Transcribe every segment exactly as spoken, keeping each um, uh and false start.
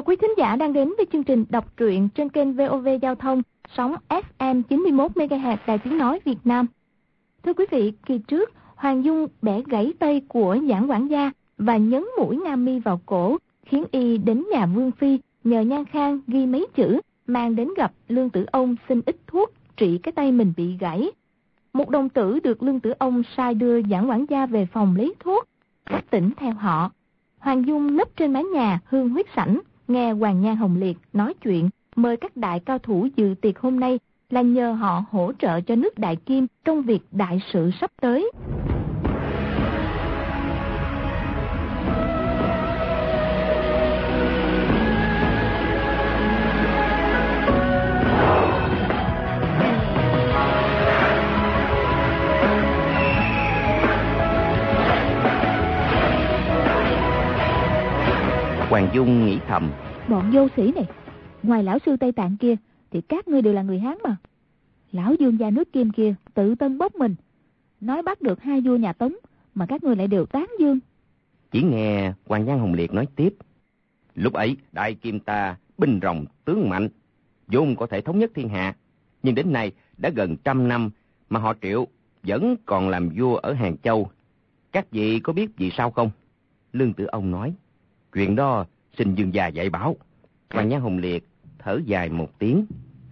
quý thính giả đang đến với chương trình đọc truyện trên kênh vê o vê Giao thông, sóng ép em chín mươi mốt mê ga héc Đài Tiếng Nói Việt Nam. Thưa quý vị, kỳ trước, Hoàng Dung bẻ gãy tay của Giảng quản gia và nhấn mũi Nga Mi vào cổ, khiến y đến nhà Vương Phi nhờ Nhan Khang ghi mấy chữ, mang đến gặp Lương Tử Ông xin ít thuốc trị cái tay mình bị gãy. Một đồng tử được Lương Tử Ông sai đưa Giảng quản gia về phòng lấy thuốc, các tỉnh theo họ. Hoàng Dung nấp trên mái nhà hương huyết sảnh, nghe Hoàng Nhan Hồng Liệt nói chuyện, mời các đại cao thủ dự tiệc hôm nay là nhờ họ hỗ trợ cho nước Đại Kim trong việc đại sự sắp tới. Hoàng Dung nghĩ thầm, bọn vô sĩ này, ngoài lão sư Tây Tạng kia thì các ngươi đều là người Hán mà. Lão vương gia nước Kim kia tự tân bốc mình, nói bắt được hai vua nhà Tống mà các ngươi lại đều tán dương. Chỉ nghe Hoàng Nhan Hồng Liệt nói tiếp, lúc ấy Đại Kim ta binh rồng tướng mạnh, vốn có thể thống nhất thiên hạ, nhưng đến nay đã gần trăm năm mà họ Triệu vẫn còn làm vua ở Hàng Châu. Các vị có biết vì sao không? Lương Tử Ông nói, chuyện đó xin vương gia dạy bảo. Hoàng Nhan Hồng Liệt thở dài một tiếng.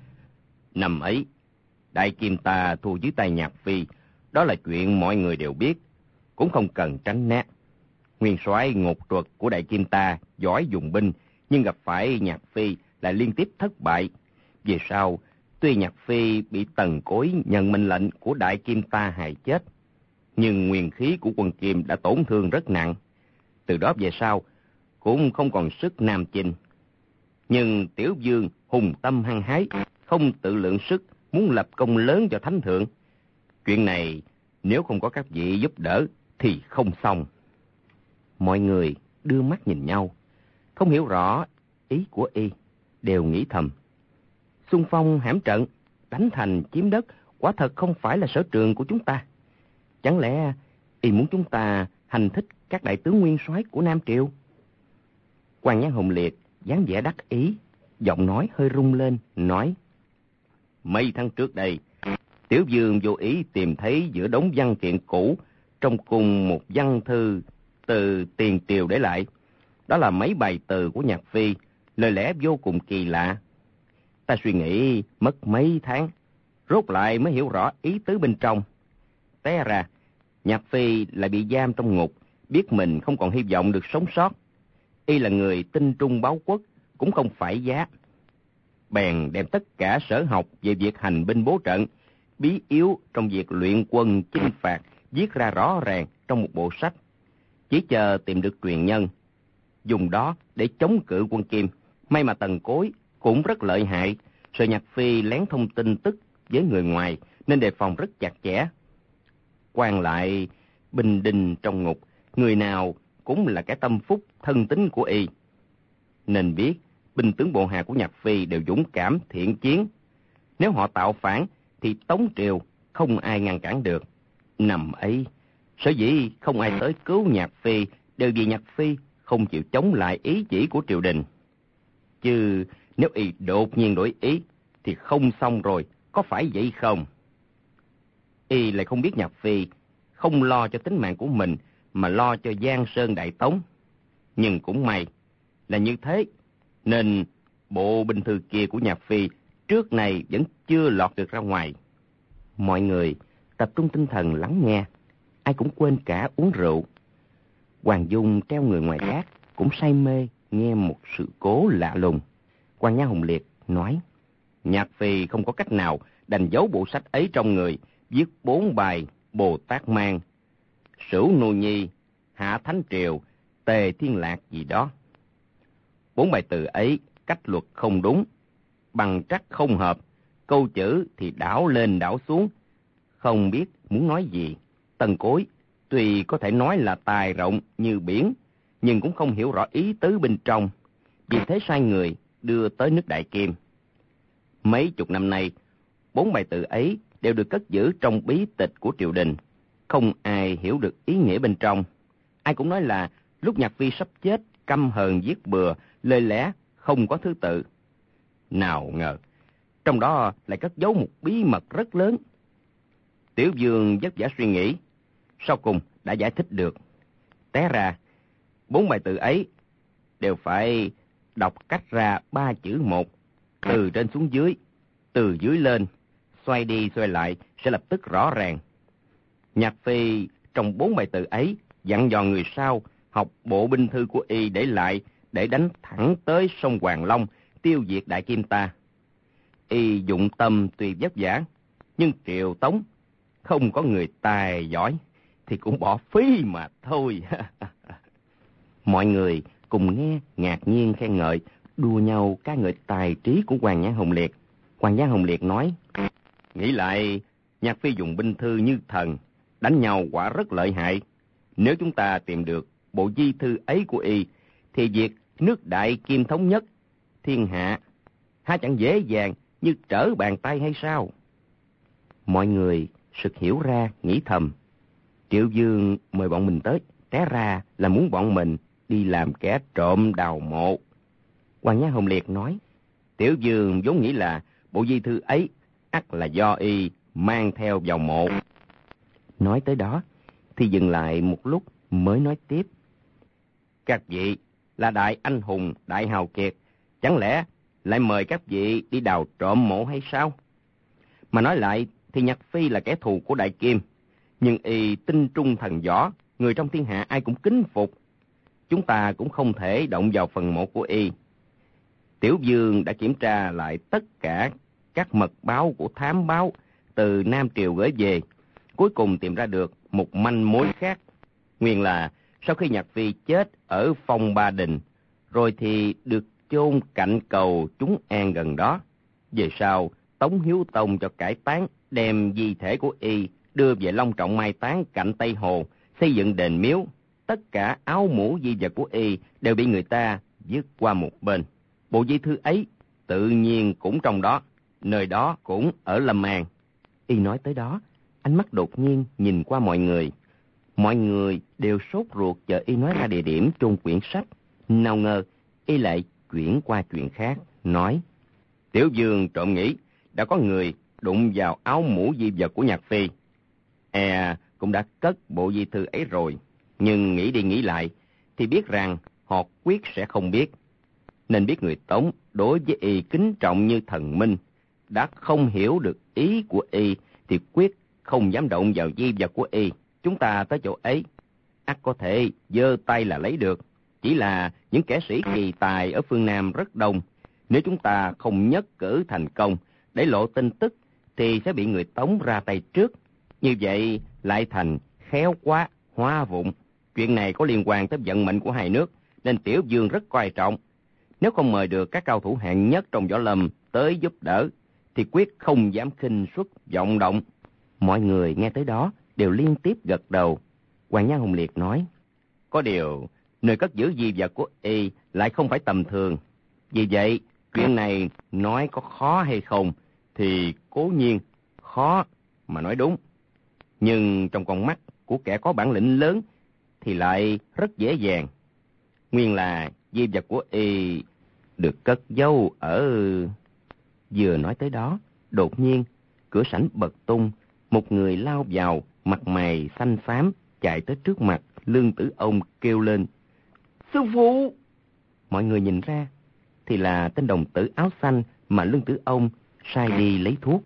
Năm ấy, Đại Kim ta thua dưới tay Nhạc Phi, đó là chuyện mọi người đều biết, cũng không cần tránh né. Nguyên soái Ngột Truật của Đại Kim ta giỏi dùng binh, nhưng gặp phải Nhạc Phi lại liên tiếp thất bại. Về sau, tuy Nhạc Phi bị Tần Cối nhận mệnh lệnh của Đại Kim ta hại chết, nhưng nguyên khí của quân Kim đã tổn thương rất nặng. Từ đó về sau, cũng không còn sức nam chinh. Nhưng Tiểu Vương hùng tâm hăng hái, không tự lượng sức, muốn lập công lớn cho Thánh Thượng. Chuyện này nếu không có các vị giúp đỡ thì không xong. Mọi người đưa mắt nhìn nhau, không hiểu rõ ý của y, đều nghĩ thầm. Xung phong hãm trận, đánh thành chiếm đất, quả thật không phải là sở trường của chúng ta. Chẳng lẽ y muốn chúng ta hành thích các đại tướng nguyên soái của Nam Triều? Hoàng Nhan Hồng Liệt dáng vẻ đắc ý, giọng nói hơi rung lên, nói, mấy tháng trước đây, Tiểu Vương vô ý tìm thấy giữa đống văn kiện cũ trong cùng một văn thư từ tiền triều để lại. Đó là mấy bài từ của Nhạc Phi, lời lẽ vô cùng kỳ lạ. Ta suy nghĩ mất mấy tháng, rốt lại mới hiểu rõ ý tứ bên trong. Té ra, Nhạc Phi lại bị giam trong ngục, biết mình không còn hy vọng được sống sót. Y là người tinh trung báo quốc, cũng không phải giá. Bèn đem tất cả sở học về việc hành binh bố trận, bí yếu trong việc luyện quân chinh phạt, viết ra rõ ràng trong một bộ sách. Chỉ chờ tìm được truyền nhân, dùng đó để chống cự quân Kim. May mà Tần Cối cũng rất lợi hại, sợ Nhạc Phi lén thông tin tức với người ngoài, nên đề phòng rất chặt chẽ. Quan lại binh đinh trong ngục, người nào cũng là cái tâm phúc thân tín của y. Nên biết binh tướng bộ hạ của Nhạc Phi đều dũng cảm thiện chiến. Nếu họ tạo phản thì Tống Triều không ai ngăn cản được. Năm ấy, sở dĩ không ai tới cứu Nhạc Phi đều vì Nhạc Phi không chịu chống lại ý chỉ của triều đình. Chứ nếu y đột nhiên đổi ý thì không xong rồi, có phải vậy không? Y lại không biết Nhạc Phi không lo cho tính mạng của mình mà lo cho Giang Sơn Đại Tống. Nhưng cũng may là như thế, nên bộ binh thư kia của Nhạc Phi trước này vẫn chưa lọt được ra ngoài. Mọi người tập trung tinh thần lắng nghe, ai cũng quên cả uống rượu. Hoàng Dung treo người ngoài gác cũng say mê nghe một sự cố lạ lùng. Hoàng Nhan Hồng Liệt nói, Nhạc Phi không có cách nào đành giấu bộ sách ấy trong người, viết bốn bài Bồ Tát Mang, Sửu Nô Nhi, Hạ Thánh Triều, Tề Thiên Lạc gì đó. Bốn bài từ ấy cách luật không đúng, bằng trắc không hợp, câu chữ thì đảo lên đảo xuống, không biết muốn nói gì. Tần Cối tuy có thể nói là tài rộng như biển, nhưng cũng không hiểu rõ ý tứ bên trong, vì thế sai người đưa tới nước Đại Kim. Mấy chục năm nay, bốn bài từ ấy đều được cất giữ trong bí tịch của triều đình, không ai hiểu được ý nghĩa bên trong. Ai cũng nói là lúc Nhạc Phi sắp chết, căm hờn giết bừa, lời lẽ không có thứ tự. Nào ngờ, trong đó lại cất giấu một bí mật rất lớn. Tiểu Dương vất vả suy nghĩ, sau cùng đã giải thích được. Té ra, bốn bài từ ấy đều phải đọc cách ra ba chữ một, từ trên xuống dưới, từ dưới lên, xoay đi xoay lại sẽ lập tức rõ ràng. Nhạc Phi trong bốn bài từ ấy dặn dò người sau học bộ binh thư của y để lại để đánh thẳng tới sông Hoàng Long, tiêu diệt Đại Kim ta. Y dụng tâm tuy vất vả, nhưng Triệu Tống không có người tài giỏi thì cũng bỏ phí mà thôi. Mọi người cùng nghe ngạc nhiên khen ngợi, đua nhau ca ngợi tài trí của Hoàn Nhan Hồng Liệt. Hoàn Nhan Hồng Liệt nói, nghĩ lại, Nhạc Phi dùng binh thư như thần, đánh nhau quả rất lợi hại. Nếu chúng ta tìm được bộ di thư ấy của y, thì việc nước Đại Kim thống nhất thiên hạ há chẳng dễ dàng như trở bàn tay hay sao? Mọi người sực hiểu ra, nghĩ thầm, Triệu Dương mời bọn mình tới, té ra là muốn bọn mình đi làm kẻ trộm đào mộ. Hoàn Nhan Hồng Liệt nói, Tiểu Dương vốn nghĩ là bộ di thư ấy ắt là do y mang theo vào mộ. Nói tới đó thì dừng lại một lúc mới nói tiếp, các vị là đại anh hùng, đại hào kiệt, chẳng lẽ lại mời các vị đi đào trộm mộ hay sao? Mà nói lại thì Nhạc Phi là kẻ thù của Đại Kim, nhưng y tinh trung thần võ, người trong thiên hạ ai cũng kính phục. Chúng ta cũng không thể động vào phần mộ của y. Tiểu Dương đã kiểm tra lại tất cả các mật báo của thám báo từ Nam Triều gửi về, cuối cùng tìm ra được một manh mối khác. Nguyên là sau khi Nhạc Phi chết ở Phong Ba Đình, rồi thì được chôn cạnh cầu Chúng An gần đó. Về sau, Tống Hiếu Tông cho cải táng, đem di thể của y đưa về long trọng mai táng cạnh Tây Hồ, xây dựng đền miếu. Tất cả áo mũ di vật của y đều bị người ta vứt qua một bên. Bộ di thư ấy tự nhiên cũng trong đó, nơi đó cũng ở Lâm An. Y nói tới đó, ánh mắt đột nhiên nhìn qua mọi người. Mọi người đều sốt ruột chờ y nói ra địa điểm chôn quyển sách. Nào ngờ y lại chuyển qua chuyện khác, nói, Tiểu Dương trộm nghĩ đã có người đụng vào áo mũ di vật của Nhạc Phi. E cũng đã cất bộ di thư ấy rồi, nhưng nghĩ đi nghĩ lại thì biết rằng họ quyết sẽ không biết. Nên biết người Tống đối với y kính trọng như thần minh, đã không hiểu được ý của y thì quyết không dám động vào di vật của y. Chúng ta tới chỗ ấy, ắt có thể giơ tay là lấy được. Chỉ là những kẻ sĩ kỳ tài ở phương Nam rất đông. Nếu chúng ta không nhất cử thành công để lộ tin tức, thì sẽ bị người Tống ra tay trước. Như vậy lại thành khéo quá, hoa vụng. Chuyện này có liên quan tới vận mệnh của hai nước, nên Tiểu Dương rất coi trọng. Nếu không mời được các cao thủ hạng nhất trong võ lâm tới giúp đỡ, thì quyết không dám khinh suất vọng động. Mọi người nghe tới đó đều liên tiếp gật đầu. Hoàn Nhan Hồng Liệt nói, có điều nơi cất giữ di vật của y lại không phải tầm thường. Vì vậy chuyện này nói có khó hay không thì cố nhiên khó mà nói đúng, nhưng trong con mắt của kẻ có bản lĩnh lớn thì lại rất dễ dàng. Nguyên là di vật của y được cất giấu ở... Vừa nói tới đó, đột nhiên cửa sảnh bật tung, một người lao vào, mặt mày xanh xám, chạy tới trước mặt Lương Tử Ông kêu lên, sư phụ! Mọi người nhìn ra thì là tên đồng tử áo xanh mà Lương Tử Ông sai đi lấy thuốc.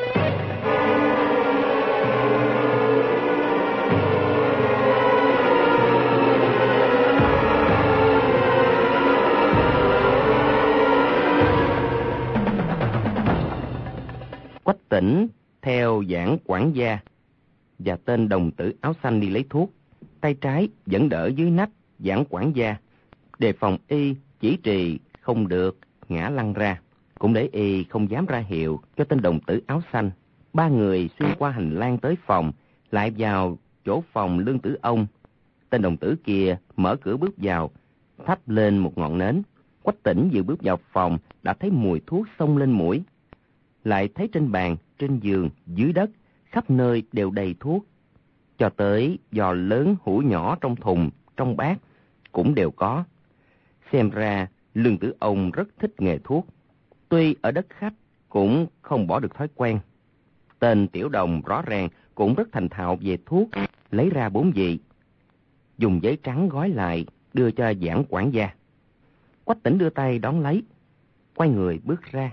Quách Tỉnh theo Giảng quản gia và tên đồng tử áo xanh đi lấy thuốc, tay trái vẫn đỡ dưới nách Giảng quản gia, đề phòng y chỉ trì không được ngã lăn ra, cũng để y không dám ra hiệu cho tên đồng tử áo xanh. Ba người xuyên qua hành lang tới phòng, lại vào chỗ phòng Lương Tử Ông. Tên đồng tử kia mở cửa bước vào, thắp lên một ngọn nến. Quách Tỉnh vừa bước vào phòng đã thấy mùi thuốc xông lên mũi, lại thấy trên bàn, trên giường, dưới đất, khắp nơi đều đầy thuốc. Cho tới giò lớn hũ nhỏ trong thùng, trong bát cũng đều có. Xem ra Lương Tử Ông rất thích nghề thuốc. Tuy ở đất khách cũng không bỏ được thói quen. Tên Tiểu Đồng rõ ràng cũng rất thành thạo về thuốc, lấy ra bốn vị, dùng giấy trắng gói lại, đưa cho Giảng quản gia. Quách Tĩnh đưa tay đón lấy, quay người bước ra.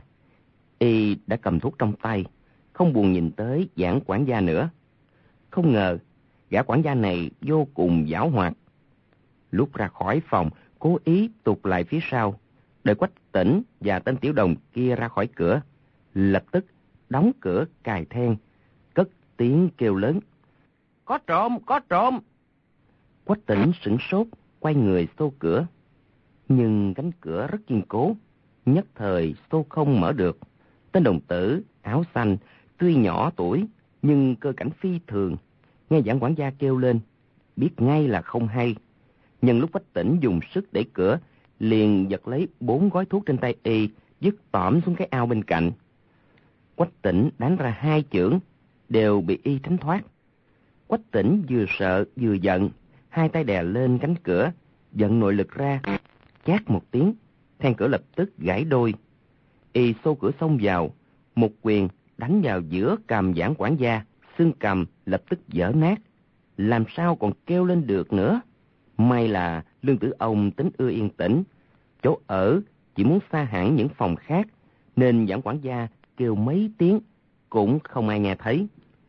Y đã cầm thuốc trong tay, không buồn nhìn tới Giảng quản gia nữa. Không ngờ, gã quản gia này vô cùng giảo hoạt. Lúc ra khỏi phòng, cố ý tụt lại phía sau, đợi Quách Tĩnh và tên Tiểu Đồng kia ra khỏi cửa, lập tức đóng cửa cài then, cất tiếng kêu lớn: "Có trộm, có trộm!" Quách Tĩnh sửng sốt, quay người xô cửa. Nhưng cánh cửa rất kiên cố, nhất thời xô không mở được. Tên đồng tử áo xanh tuy nhỏ tuổi nhưng cơ cảnh phi thường, nghe Giảng quản gia kêu lên, biết ngay là không hay. Nhân lúc Quách Tĩnh dùng sức đẩy cửa, liền giật lấy bốn gói thuốc trên tay y, dứt tỏm xuống cái ao bên cạnh. Quách Tĩnh đánh ra hai chưởng, đều bị y tránh thoát. Quách Tĩnh vừa sợ vừa giận, hai tay đè lên cánh cửa, vận nội lực ra, chát một tiếng, then cửa lập tức gãy đôi. Y xô cửa xông vào, một quyền đánh vào giữa cằm Giảng quản gia, xương cằm lập tức vỡ nát, làm sao còn kêu lên được nữa. May là Lương Tử Ông tính ưa yên tĩnh, chỗ ở chỉ muốn xa hẳn những phòng khác, nên Giảng quản gia kêu mấy tiếng cũng không ai nghe thấy.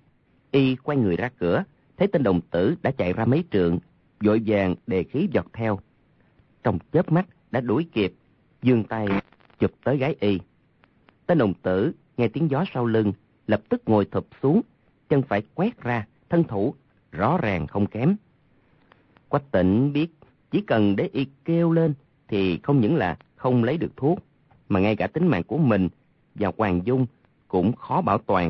Y quay người ra cửa, thấy tên đồng tử đã chạy ra mấy trượng, vội vàng đề khí giọt theo. Trong chớp mắt đã đuổi kịp, giương tay chụp tới gái y. Tên đồng tử nghe tiếng gió sau lưng, lập tức ngồi thụp xuống, chân phải quét ra, thân thủ rõ ràng không kém. Quách Tĩnh biết chỉ cần để y kêu lên thì không những là không lấy được thuốc, mà ngay cả tính mạng của mình và Hoàng Dung cũng khó bảo toàn.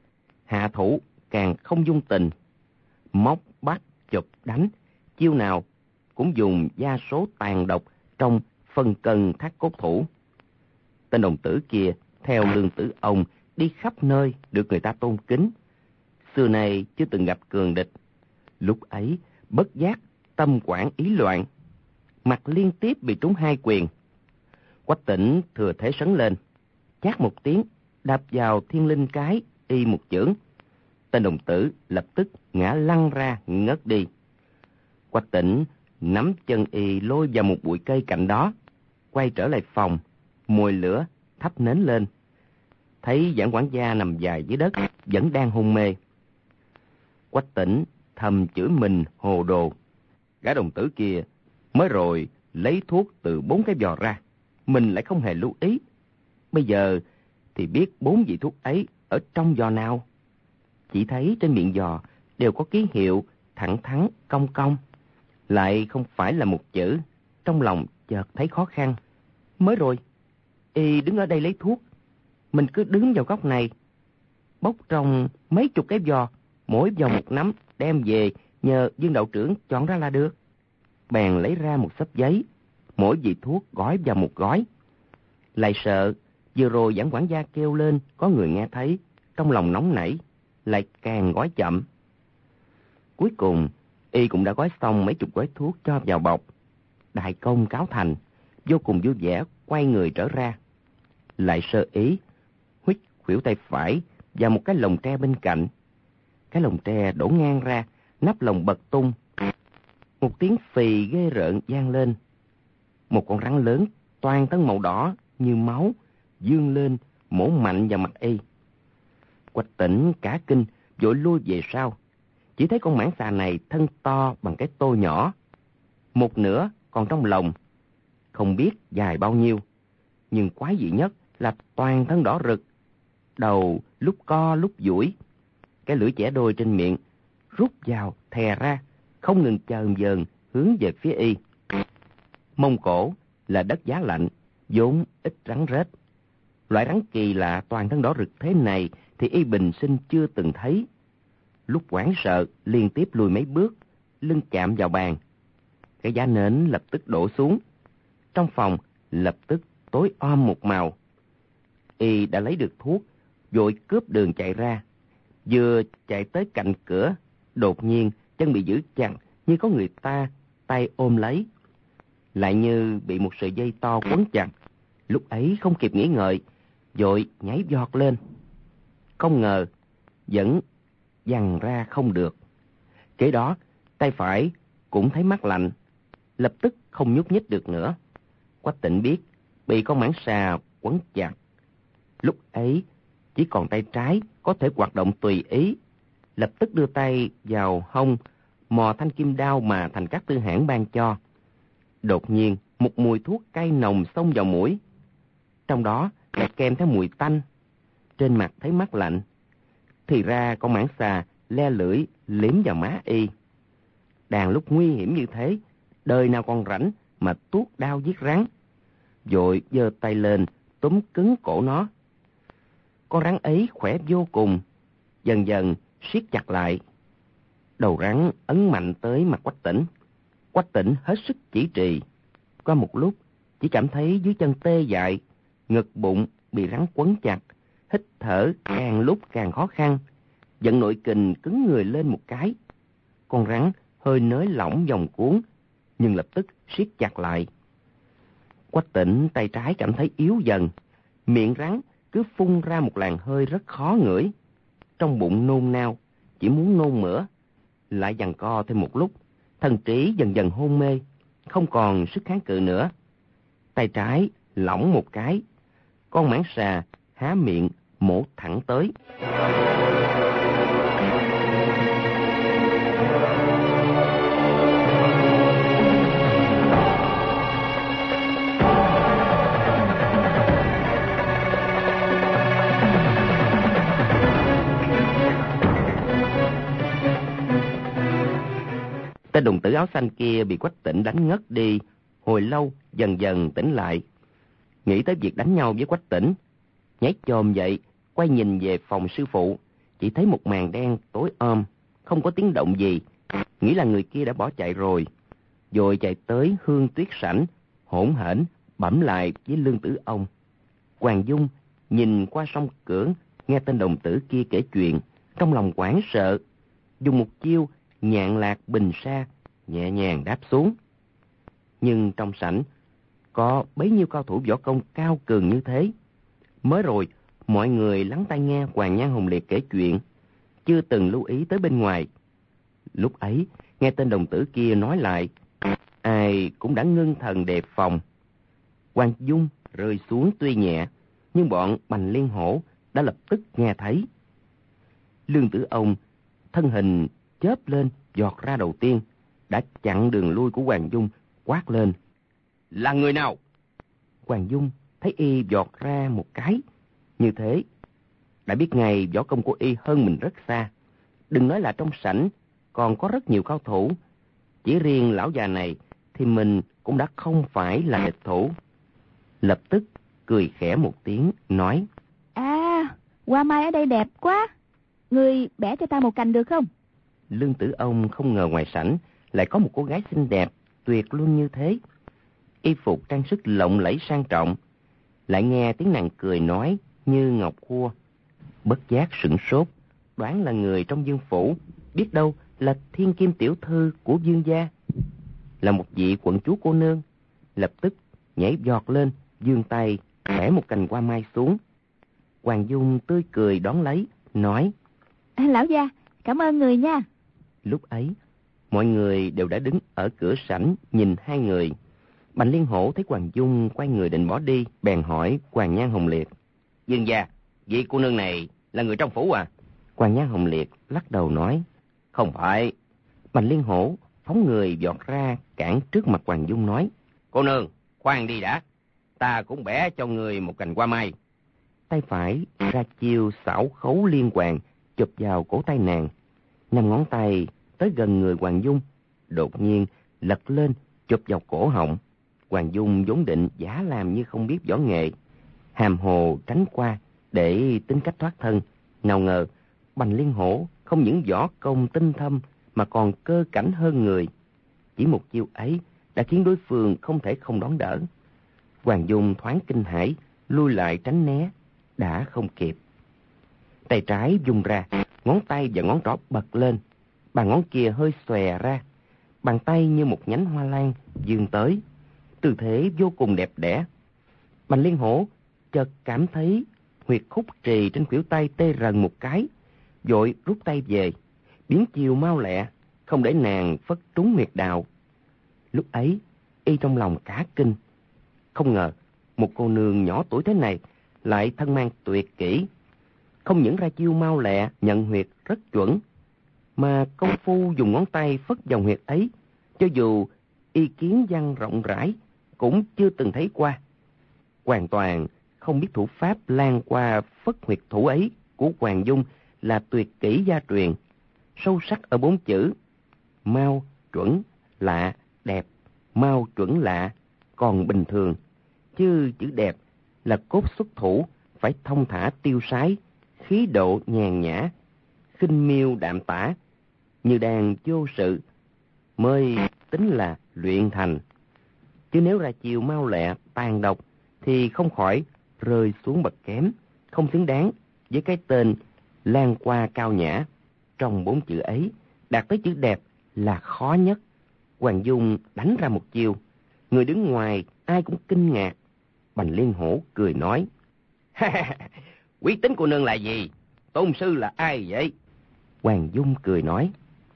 Hạ thủ càng không dung tình, móc bắt chụp đánh, chiêu nào cũng dùng gia số tàn độc trong phân cân thắt cốt thủ. Tên đồng tử kia theo Lương Tử Ông đi khắp nơi được người ta tôn kính, xưa nay chưa từng gặp cường địch. Lúc ấy bất giác tâm quản ý loạn, mặt liên tiếp bị trúng hai quyền. Quách Tĩnh thừa thế sấn lên, chát một tiếng đạp vào thiên linh cái y một chưởng. Tên đồng tử lập tức ngã lăn ra ngất đi. Quách Tĩnh nắm chân y lôi vào một bụi cây cạnh đó, quay trở lại phòng, mồi lửa thắp nến lên, thấy Giảng quản gia nằm dài dưới đất vẫn đang hôn mê. Quách Tĩnh thầm chửi mình hồ đồ. Gã đồng tử kia mới rồi lấy thuốc từ bốn cái giò ra, mình lại không hề lưu ý. Bây giờ thì biết bốn vị thuốc ấy ở trong giò nào. Chỉ thấy trên miệng giò đều có ký hiệu thẳng thắn cong cong, lại không phải là một chữ. Trong lòng chợt thấy khó khăn. Mới rồi y đứng ở đây lấy thuốc, mình cứ đứng vào góc này, bốc trong mấy chục cái giò, mỗi giò một nắm, đem về nhờ Dương đạo trưởng chọn ra là được. Bèn lấy ra một xấp giấy, mỗi vị thuốc gói vào một gói. Lại sợ vừa rồi Giảng quản gia kêu lên có người nghe thấy, trong lòng nóng nảy, lại càng gói chậm. Cuối cùng y cũng đã gói xong mấy chục gói thuốc cho vào bọc. Đại công cáo thành, vô cùng vui vẻ quay người trở ra. Lại sơ ý huýt khuỷu tay phải và một cái lồng tre bên cạnh. Cái lồng tre đổ ngang ra, nắp lồng bật tung. Một tiếng phì ghê rợn vang lên. Một con rắn lớn toàn thân màu đỏ như máu vươn lên mổ mạnh vào mặt y. Quách Tĩnh cả kinh vội lui về sau. Chỉ thấy con mãng xà này thân to bằng cái tô nhỏ, một nửa còn trong lồng, không biết dài bao nhiêu, nhưng quái dị nhất là toàn thân đỏ rực, đầu lúc co lúc duỗi, cái lưỡi chẻ đôi trên miệng rút vào thè ra, không ngừng chờn vờn hướng về phía y. Mông Cổ là đất giá lạnh, vốn ít rắn rết. Loại rắn kỳ lạ toàn thân đỏ rực thế này thì y bình sinh chưa từng thấy. Lúc hoảng sợ liên tiếp lùi mấy bước, lưng chạm vào bàn. Cái giá nến lập tức đổ xuống. Trong phòng lập tức tối om một màu. Y đã lấy được thuốc, vội cướp đường chạy ra. Vừa chạy tới cạnh cửa, đột nhiên chân bị giữ chặt như có người ta tay ôm lấy. lại như bị một sợi dây to quấn chặt. Lúc ấy không kịp nghĩ ngợi, vội nhảy giọt lên. Không ngờ vẫn giằng ra không được. Kế đó tay phải cũng thấy mát lạnh, lập tức không nhúc nhích được nữa. Quách Tĩnh biết bị con mãng xà quấn chặt. Lúc ấy chỉ còn tay trái có thể hoạt động tùy ý, lập tức đưa tay vào hông mò thanh kim đao mà Thành Các Tư Hãn ban cho. Đột nhiên một mùi thuốc cay nồng xông vào mũi, trong đó lại kèm theo mùi tanh. Trên mặt thấy mát lạnh, thì ra con mãng xà le lưỡi liếm vào má y. Đàn lúc nguy hiểm như thế, đời nào còn rảnh mà tuốt đao giết rắn. Vội giơ tay lên túm cứng cổ nó. Con rắn ấy khỏe vô cùng, dần dần siết chặt lại. Đầu rắn ấn mạnh tới mặt Quách Tĩnh. Quách Tĩnh hết sức chỉ trì. Qua một lúc chỉ cảm thấy dưới chân tê dại, ngực bụng bị rắn quấn chặt, hít thở càng lúc càng khó khăn. Vận nội kình cứng người lên một cái, con rắn hơi nới lỏng vòng cuốn, nhưng lập tức siết chặt lại. Quách Tĩnh tay trái cảm thấy yếu dần, miệng rắn cứ phun ra một làn hơi rất khó ngửi. Trong bụng nôn nao, chỉ muốn nôn mửa. Lại giằng co thêm một lúc, thần trí dần dần hôn mê, không còn sức kháng cự nữa. Tay trái lỏng một cái, con mãng xà há miệng mổ thẳng tới. Tên đồng tử áo xanh kia bị Quách Tĩnh đánh ngất đi, hồi lâu dần dần tỉnh lại. Nghĩ tới việc đánh nhau với Quách Tĩnh, nhảy chồm dậy, quay nhìn về phòng sư phụ, chỉ thấy một màn đen tối om, không có tiếng động gì, nghĩ là người kia đã bỏ chạy rồi. Rồi chạy tới Hương Tuyết sảnh, hỗn hển bẩm lại với Lương Tử Ông. Hoàng Dung nhìn qua song cửa, nghe tên đồng tử kia kể chuyện, trong lòng hoảng sợ, dùng một chiêu nhạn lạc bình sa nhẹ nhàng đáp xuống. Nhưng trong sảnh có bấy nhiêu cao thủ võ công cao cường như thế. Mới rồi mọi người lắng tai nghe Hoàn Nhan Hồng Liệt kể chuyện, chưa từng lưu ý tới bên ngoài. Lúc ấy nghe tên đồng tử kia nói lại, ai cũng đã ngưng thần đề phòng. Hoàng Dung rơi xuống tuy nhẹ, nhưng bọn Bành Liên Hổ đã lập tức nghe thấy. Lương Tử Ông thân hình chớp lên giọt ra đầu tiên, đã chặn đường lui của Hoàng Dung, quát lên: "Là người nào?" Hoàng Dung thấy y giọt ra một cái, như thế đã biết ngay võ công của y hơn mình rất xa. Đừng nói là trong sảnh còn có rất nhiều cao thủ, chỉ riêng lão già này thì mình cũng đã không phải là địch thủ. Lập tức cười khẽ một tiếng, nói: "À, hoa mai ở đây đẹp quá, người bẻ cho ta một cành được không?" Lương Tử Ông không ngờ ngoài sảnh lại có một cô gái xinh đẹp, tuyệt luân như thế. Y phục trang sức lộng lẫy sang trọng, lại nghe tiếng nàng cười nói như ngọc khua. Bất giác sửng sốt, đoán là người trong Dương phủ, biết đâu là thiên kim tiểu thư của Dương gia, là một vị quận chúa cô nương. Lập tức nhảy giọt lên, giương tay bẻ một cành hoa mai xuống. Hoàng Dung tươi cười đón lấy, nói: À, lão gia, cảm ơn người nha. Lúc ấy mọi người đều đã đứng ở cửa sảnh nhìn hai người. Bành Liên Hổ thấy Hoàng Dung quay người định bỏ đi, bèn hỏi Hoàn Nhan Hồng Liệt: Dương gia, vị cô nương này là người trong phủ à? Hoàn Nhan Hồng Liệt lắc đầu nói: Không phải. Bành Liên Hổ phóng người vọt ra cản trước mặt Hoàng Dung, nói: Cô nương, khoan đi đã, ta cũng bẻ cho người một cành hoa mai. Tay phải ra chiêu xảo khấu liên hoàn, chụp vào cổ tay nàng. Năm ngón tay tới gần người Hoàng Dung, đột nhiên lật lên chụp vào cổ họng. Hoàng Dung vốn định giả làm như không biết võ nghệ, hàm hồ tránh qua để tính cách thoát thân. Nào ngờ Bành Liên Hổ không những võ công tinh thâm mà còn cơ cảnh hơn người. Chỉ một chiêu ấy đã khiến đối phương không thể không đón đỡ. Hoàng Dung thoáng kinh hãi, lui lại tránh né, đã không kịp. Tay trái vung ra, ngón tay và ngón trỏ bật lên, bàn ngón kia hơi xòe ra, bàn tay như một nhánh hoa lan vươn tới. tư thế vô cùng đẹp đẽ. Bành Liên Hổ chợt cảm thấy huyệt khúc trì trên khuỷu tay tê rần một cái, vội rút tay về, biến chiều mau lẹ, không để nàng phất trúng huyệt đạo. Lúc ấy, y trong lòng cả kinh. Không ngờ, một cô nương nhỏ tuổi thế này lại thân mang tuyệt kỹ. Không những ra chiêu mau lẹ, nhận huyệt rất chuẩn, mà công phu dùng ngón tay phất vòng huyệt ấy, cho dù y kiến văn rộng rãi, cũng chưa từng thấy qua. Hoàn toàn không biết thủ pháp lan qua phất huyệt thủ ấy của Hoàng Dung là tuyệt kỹ gia truyền, sâu sắc ở bốn chữ: mau, chuẩn, lạ, đẹp. Mau, chuẩn, lạ còn bình thường, chứ chữ đẹp là cốt xuất thủ, phải thông thả tiêu sái, khí độ nhàn nhã, khinh miêu đạm tả, như đang vô sự, mới tính là luyện thành. Chứ nếu ra chiều mau lẹ, tàn độc, thì không khỏi rơi xuống bậc kém, không xứng đáng với cái tên lan qua cao nhã. Trong bốn chữ ấy, đạt tới chữ đẹp là khó nhất. Hoàng Dung đánh ra một chiêu, người đứng ngoài ai cũng kinh ngạc. Bành Liên Hổ cười nói: quý tính của nương là gì? Tôn sư là ai vậy? Hoàng Dung cười nói: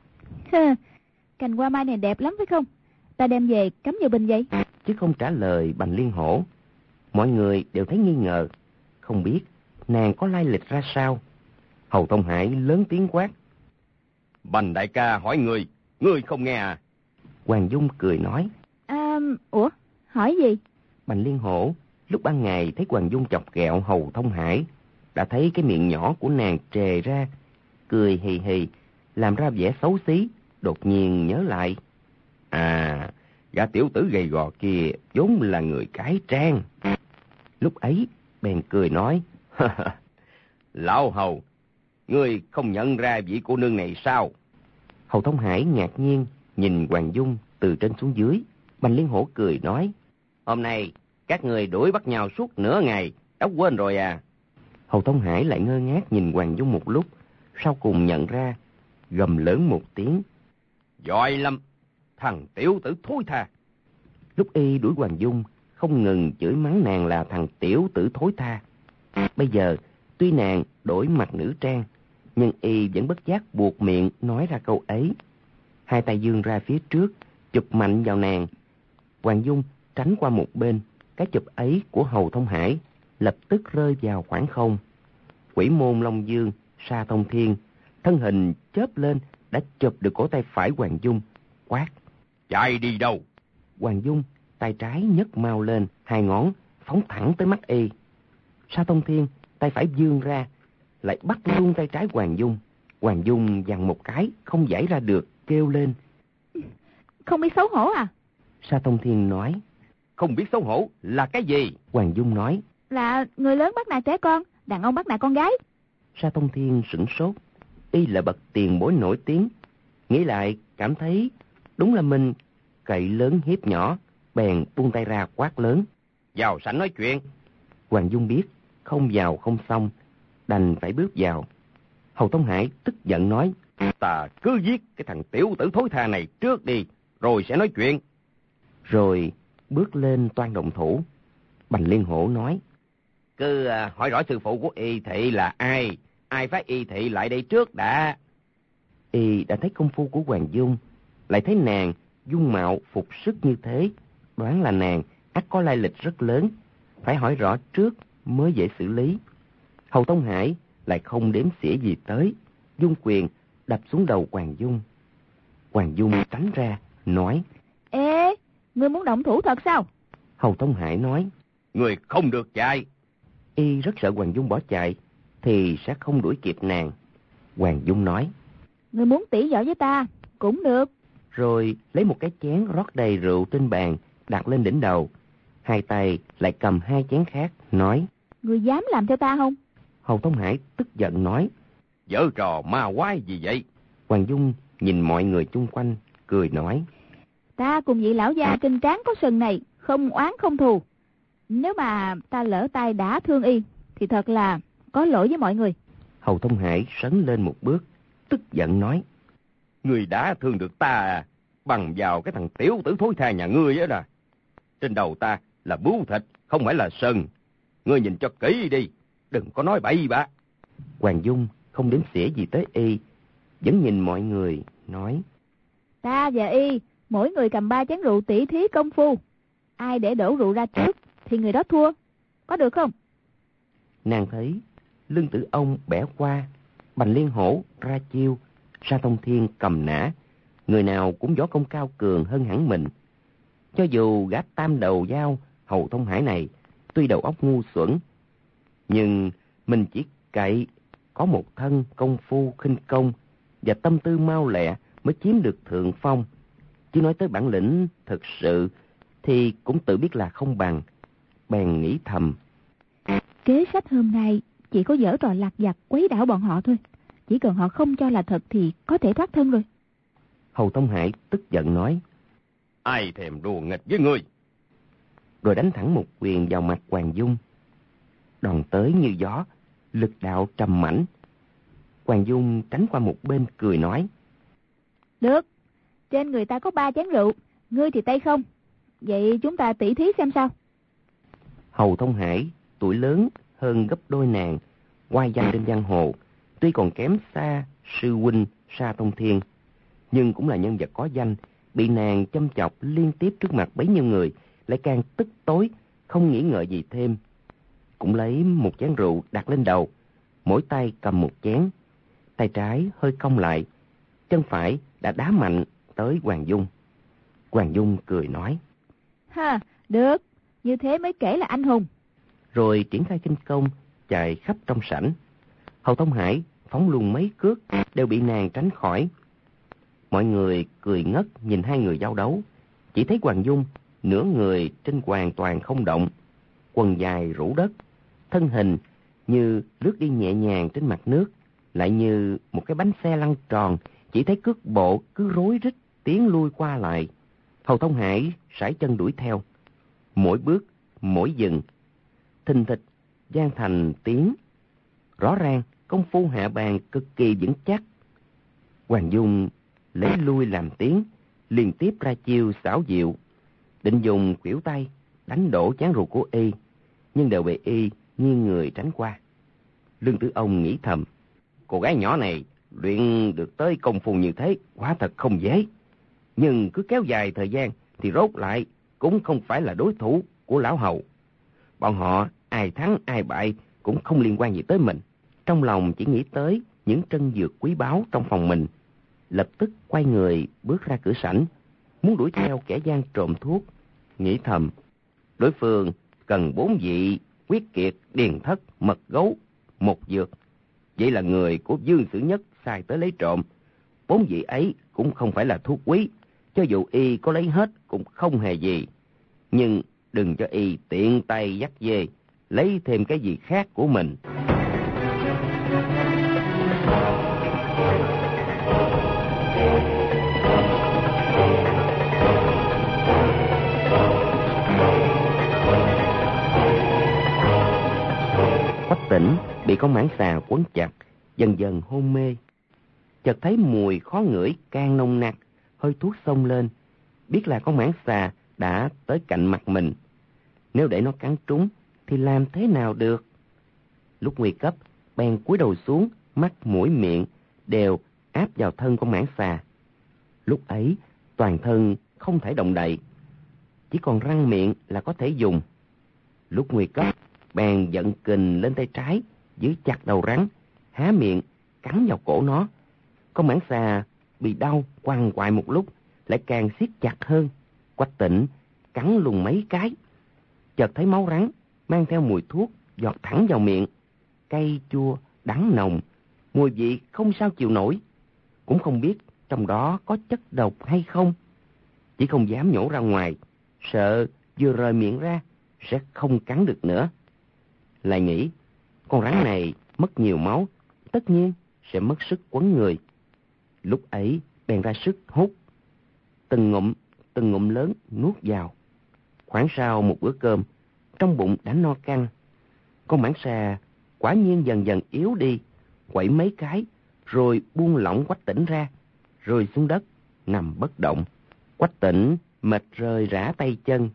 cành hoa mai này đẹp lắm phải không? Ta đem về cắm vào bình vậy. Chứ không trả lời Bành Liên Hổ. Mọi người đều thấy nghi ngờ, không biết nàng có lai lịch ra sao. Hầu Thông Hải lớn tiếng quát: Bành đại ca hỏi người, ngươi không nghe à? Hoàng Dung cười nói: À, ủa, hỏi gì? Bành Liên Hổ lúc ban ngày thấy Hoàng Dung chọc ghẹo Hầu Thông Hải, đã thấy cái miệng nhỏ của nàng trề ra, cười hì hì, làm ra vẻ xấu xí, đột nhiên nhớ lại. À, gã tiểu tử gầy gò kia vốn là người cải trang. Lúc ấy bèn cười nói: Lão Hầu, ngươi không nhận ra vị cô nương này sao? Hầu Thông Hải ngạc nhiên nhìn Hoàng Dung từ trên xuống dưới. Bành Liên Hổ cười nói: Hôm nay các người đuổi bắt nhau suốt nửa ngày, đã quên rồi à? Hầu Thông Hải lại ngơ ngác nhìn Hoàng Dung một lúc, sau cùng nhận ra, gầm lớn một tiếng: Giỏi lắm, thằng tiểu tử thối tha! Lúc y đuổi Hoàng Dung, không ngừng chửi mắng nàng là thằng tiểu tử thối tha. Bây giờ, tuy nàng đổi mặt nữ trang, nhưng y vẫn bất giác buộc miệng nói ra câu ấy. Hai tay giương ra phía trước, chụp mạnh vào nàng. Hoàng Dung tránh qua một bên, cái chụp ấy của Hầu Thông Hải lập tức rơi vào khoảng không. Quỷ môn Long Dương, Sa Thông Thiên, thân hình chớp lên đã chụp được cổ tay phải Hoàng Dung, quát: Chạy đi đâu? Hoàng Dung tay trái nhấc mau lên, hai ngón phóng thẳng tới mắt y. Sa Thông Thiên tay phải vươn ra, lại bắt luôn tay trái Hoàng Dung. Hoàng Dung giằng một cái, không giải ra được, kêu lên: Không biết xấu hổ à? Sa Thông Thiên nói: Không biết xấu hổ là cái gì? Hoàng Dung nói: Là người lớn bắt nạt trẻ con, đàn ông bắt nạt con gái. Sa Thông Thiên sửng sốt, y là bậc tiền bối nổi tiếng, nghĩ lại cảm thấy đúng là mình cậy lớn hiếp nhỏ, bèn buông tay ra quát lớn: Vào sảnh nói chuyện. Hoàng Dung biết không vào không xong, đành phải bước vào. Hầu Thông Hải tức giận nói: Ta cứ giết cái thằng tiểu tử thối tha này trước đi, rồi sẽ nói chuyện. Rồi bước lên toan động thủ. Bành Liên Hổ nói: Cứ uh, hỏi rõ sư phụ của y thị là ai, ai phái y thị lại đây trước đã. Y đã thấy công phu của Hoàng Dung, lại thấy nàng dung mạo phục sức như thế, đoán là nàng ắt có lai lịch rất lớn, phải hỏi rõ trước mới dễ xử lý. Hầu Thông Hải lại không đếm xỉa gì tới, dung quyền đập xuống đầu Hoàng Dung. Hoàng Dung tránh ra, nói: Ê, ngươi muốn động thủ thật sao? Hầu Thông Hải nói: Ngươi không được chạy. Y rất sợ Hoàng Dung bỏ chạy, thì sẽ không đuổi kịp nàng. Hoàng Dung nói: Ngươi muốn tỉ võ với ta, cũng được. Rồi lấy một cái chén rót đầy rượu trên bàn, đặt lên đỉnh đầu. Hai tay lại cầm hai chén khác, nói: Ngươi dám làm theo ta không? Hầu Thông Hải tức giận nói: Giở trò ma quái gì vậy? Hoàng Dung nhìn mọi người chung quanh, cười nói: Ta cùng vị lão gia kinh tráng có sừng này, không oán không thù. Nếu mà ta lỡ tay đã thương y, thì thật là có lỗi với mọi người. Hầu Thông Hải sấn lên một bước, tức giận nói: Ngươi đã thương được ta à, bằng vào cái thằng tiểu tử thối tha nhà ngươi á nè. trên đầu ta là bướu thịt, không phải là sừng. Ngươi nhìn cho kỹ đi, đừng có nói bậy bạ. Hoàng Dung không đếm xỉa gì tới y, vẫn nhìn mọi người, nói: Ta và y, mỗi người cầm ba chén rượu tỉ thí công phu. Ai để đổ rượu ra trước thì người đó thua. Có được không? Nàng thấy Lương Tử Ông bẻ qua, Bành Liên Hổ ra chiêu, Sa Thông Thiên cầm nã, người nào cũng võ công cao cường hơn hẳn mình. Cho dù gã tam đầu dao Hầu Thông Hải này tuy đầu óc ngu xuẩn, nhưng mình chỉ cậy có một thân công phu khinh công và tâm tư mau lẹ mới chiếm được thượng phong. Chứ nói tới bản lĩnh thực sự thì cũng tự biết là không bằng. Bèn nghĩ thầm: Kế sách hôm nay chỉ có giở trò lạc vặt quấy đảo bọn họ thôi. Chỉ cần họ không cho là thật thì có thể thoát thân rồi. Hầu Thông Hải tức giận nói: Ai thèm đùa nghịch với ngươi? Rồi đánh thẳng một quyền vào mặt Hoàng Dung. Đòn tới như gió, lực đạo trầm mãnh. Hoàng Dung tránh qua một bên cười nói: Được, trên người ta có ba chén rượu, ngươi thì tay không. Vậy chúng ta tỉ thí xem sao. Hầu Thông Hải tuổi lớn hơn gấp đôi nàng, oai danh trên giang hồ, tuy còn kém xa sư huynh Sa Thông Thiên, nhưng cũng là nhân vật có danh, bị nàng châm chọc liên tiếp trước mặt bấy nhiêu người, lại càng tức tối, không nghĩ ngợi gì thêm. Cũng lấy một chén rượu đặt lên đầu, mỗi tay cầm một chén, tay trái hơi cong lại, chân phải đã đá mạnh tới Hoàng Dung. Hoàng Dung cười nói: Ha, được, như thế mới kể là anh hùng. Rồi triển khai kinh công, chạy khắp trong sảnh. Hầu Thông Hải phóng luôn mấy cước đều bị nàng tránh khỏi. Mọi người cười ngất nhìn hai người giao đấu. Chỉ thấy Hoàng Dung nửa người trên hoàn toàn không động, quần dài rũ đất, thân hình như lướt đi nhẹ nhàng trên mặt nước, lại như một cái bánh xe lăn tròn, chỉ thấy cước bộ cứ rối rít tiến lui qua lại. Hầu Thông Hải sải chân đuổi theo, mỗi bước mỗi dừng, thình thịch gian thành tiếng. Rõ ràng công phu hạ bàn cực kỳ vững chắc. Hoàng Dung lấy lui làm tiếng, liên tiếp ra chiêu xảo diệu, định dùng khuỷu tay đánh đổ chén rượu của y, nhưng đều bị y nghiêng người tránh qua. Lương Tử Ông nghĩ thầm: cô gái nhỏ này luyện được tới công phu như thế quả thật không dễ, nhưng cứ kéo dài thời gian thì rốt lại cũng không phải là đối thủ của lão Hầu. Bọn họ ai thắng ai bại cũng không liên quan gì tới mình. Trong lòng chỉ nghĩ tới những trân dược quý báu trong phòng mình, lập tức quay người bước ra cửa sảnh, muốn đuổi theo kẻ gian trộm thuốc. Nghĩ thầm: đối phương cần bốn vị quyết kiệt, điền thất, mật gấu, một dược. Vậy là người của Dương Sử Nhất sai tới lấy trộm. Bốn vị ấy cũng không phải là thuốc quý, cho dù y có lấy hết cũng không hề gì. Nhưng đừng cho y tiện tay dắt về lấy thêm cái gì khác của mình. Quách Tỉnh bị con mãng xà quấn chặt, dần dần hôn mê. Chợt thấy mùi khó ngửi càng nồng nặc, hơi thuốc xông lên, biết là con mãng xà đã tới cạnh mặt mình. Nếu để nó cắn trúng thì làm thế nào được? Lúc nguy cấp, bèn cúi đầu xuống, mắt mũi miệng đều áp vào thân con mãng xà. Lúc ấy toàn thân không thể động đậy, chỉ còn răng miệng là có thể dùng. Lúc nguy cấp, bèn giận kình lên tay trái, giữ chặt đầu rắn, há miệng cắn vào cổ nó. Con mãng xà bị đau quằn quại một lúc, lại càng siết chặt hơn. Quách Tỉnh cắn lùng mấy cái, chợt thấy máu rắn mang theo mùi thuốc giọt thẳng vào miệng, cay chua đắng nồng, mùi vị không sao chịu nổi. Cũng không biết trong đó có chất độc hay không, chỉ không dám nhổ ra ngoài, sợ vừa rời miệng ra sẽ không cắn được nữa. Lại nghĩ con rắn này mất nhiều máu, tất nhiên sẽ mất sức quấn người. Lúc ấy bèn ra sức hút, từng ngụm từng ngụm lớn nuốt vào. Khoảng sau một bữa cơm, trong bụng đã no căng. Con mãng xà quả nhiên dần dần yếu đi, quẩy mấy cái rồi buông lỏng Quách Tỉnh ra, rơi xuống đất nằm bất động. Quách Tỉnh mệt rơi rã tay chân,